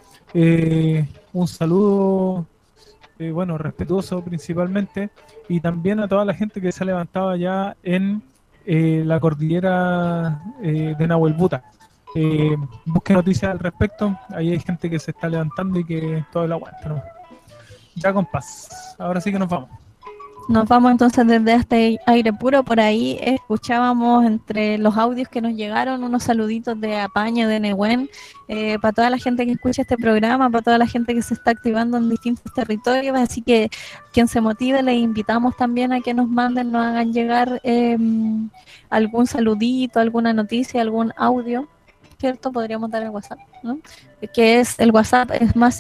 un saludo, bueno, respetuoso principalmente, y también a toda la gente que se ha levantado allá en la cordillera de Nahuelbuta. Busquen noticias al respecto, ahí hay gente que se está levantando y que todo lo aguanta, ¿no? Ya, compás, ahora sí que nos vamos. Nos vamos entonces desde este aire puro. Por ahí escuchábamos entre los audios que nos llegaron unos saluditos de apaño de Nehuen, para toda la gente que escucha este programa, para toda la gente que se está activando en distintos territorios. Así que quien se motive, les invitamos también a que nos manden, nos hagan llegar algún saludito, alguna noticia, algún audio, ¿cierto? Podríamos dar el WhatsApp, ¿no? Que es el WhatsApp, es más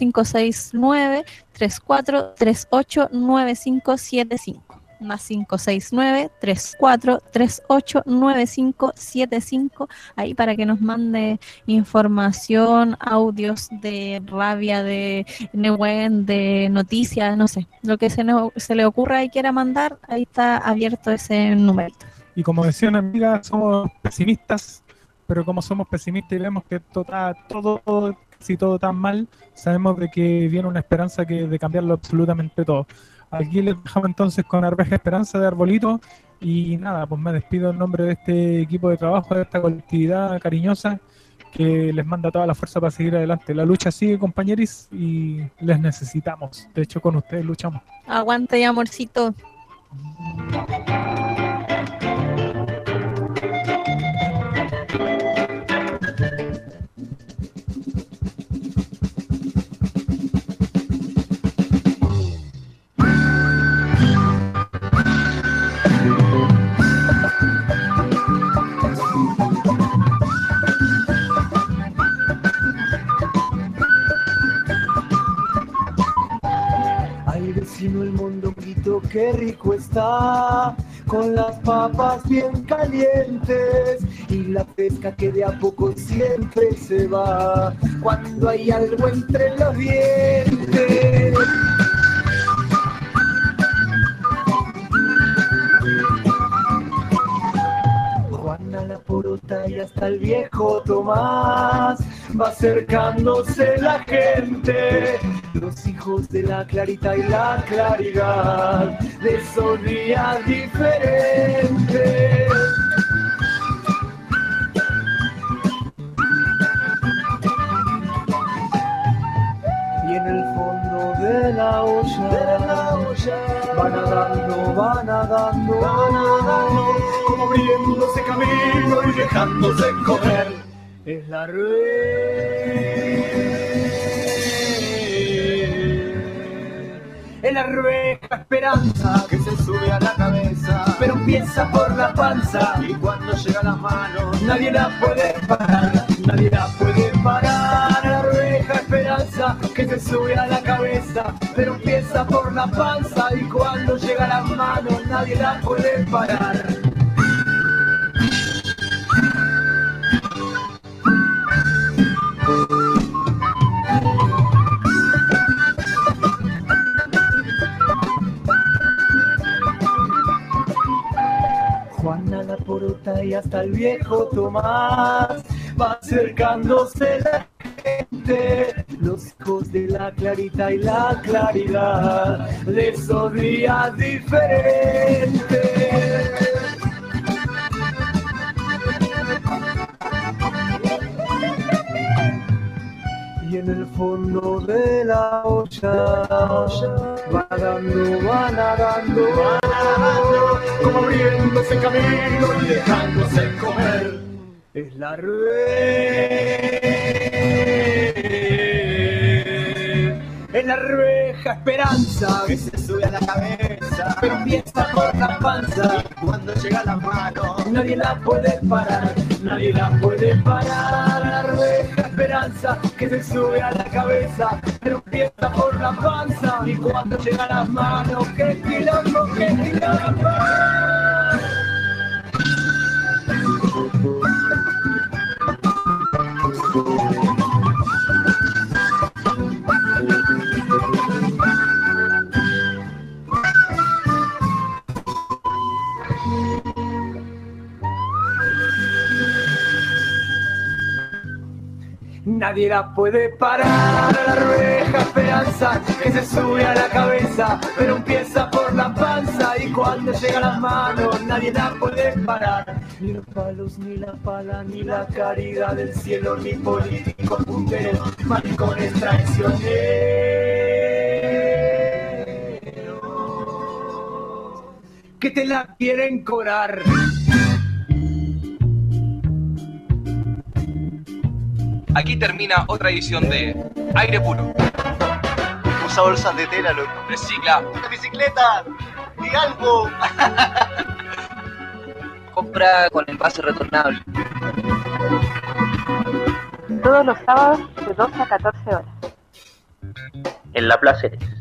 569-3438-9575, más 569-3438-9575, ahí para que nos mande información, audios de rabia, de Nehuen, de noticias, no sé, lo que se le ocurra y quiera mandar, ahí está abierto ese numerito. Y como decían amigas, somos pesimistas, pero como somos pesimistas y vemos que casi todo tan mal, sabemos de que viene una esperanza de cambiarlo absolutamente todo. Aquí les dejamos entonces con Arveja Esperanza de Arbolito, y nada, pues me despido en nombre de este equipo de trabajo, de esta colectividad cariñosa que les manda toda la fuerza para seguir adelante. La lucha sigue, compañeros, y les necesitamos. De hecho, con ustedes luchamos. Aguanta y amorcito. Vecino, el mondonguito, qué rico está, con las papas bien calientes y la pesca que de a poco siempre se va, cuando hay algo entre los dientes. Juana la porota y hasta el viejo Tomás, va acercándose la gente, los hijos de la clarita y la claridad, de esos días diferentes. Y en el fondo de la olla, va nadando, como abriéndose camino y dejándose comer. Es la es la arveja esperanza que se sube a la cabeza, pero empieza por la panza y cuando llega a las manos nadie la puede parar, nadie la puede parar. La arveja esperanza que se sube a la cabeza, pero empieza por la panza y cuando llega a las manos nadie la puede parar. Juana la porota y hasta el viejo Tomás, va acercándose la gente, los hijos de la clarita y la claridad, de esos días diferentes. Y en el fondo de la olla, va nadando, como abriéndose camino y dejándose comer. Es la arveja esperanza que se sube a la cabeza, pero empieza por la panza y cuando llega a las manos nadie la puede parar, nadie la puede parar. La arveja esperanza que se sube a la cabeza, pero empieza por la panza y cuando llega a las manos, ¡qué quilombo, qué quilombo! Nadie la puede parar, la arveja esperanza que se sube a la cabeza, pero empieza por la panza y cuando llega a las manos nadie la puede parar. Ni los palos, ni la pala, ni la caridad del cielo, ni políticos punteros, maricones traicioneros, que te la quieren cobrar. Aquí termina otra edición de Aire Puro. Usa bolsas de tela, loco. Recicla. ¡Una bicicleta! ¡Di algo! Compra con envase retornable. Todos los sábados de 12 a 14 horas. En La Placeres.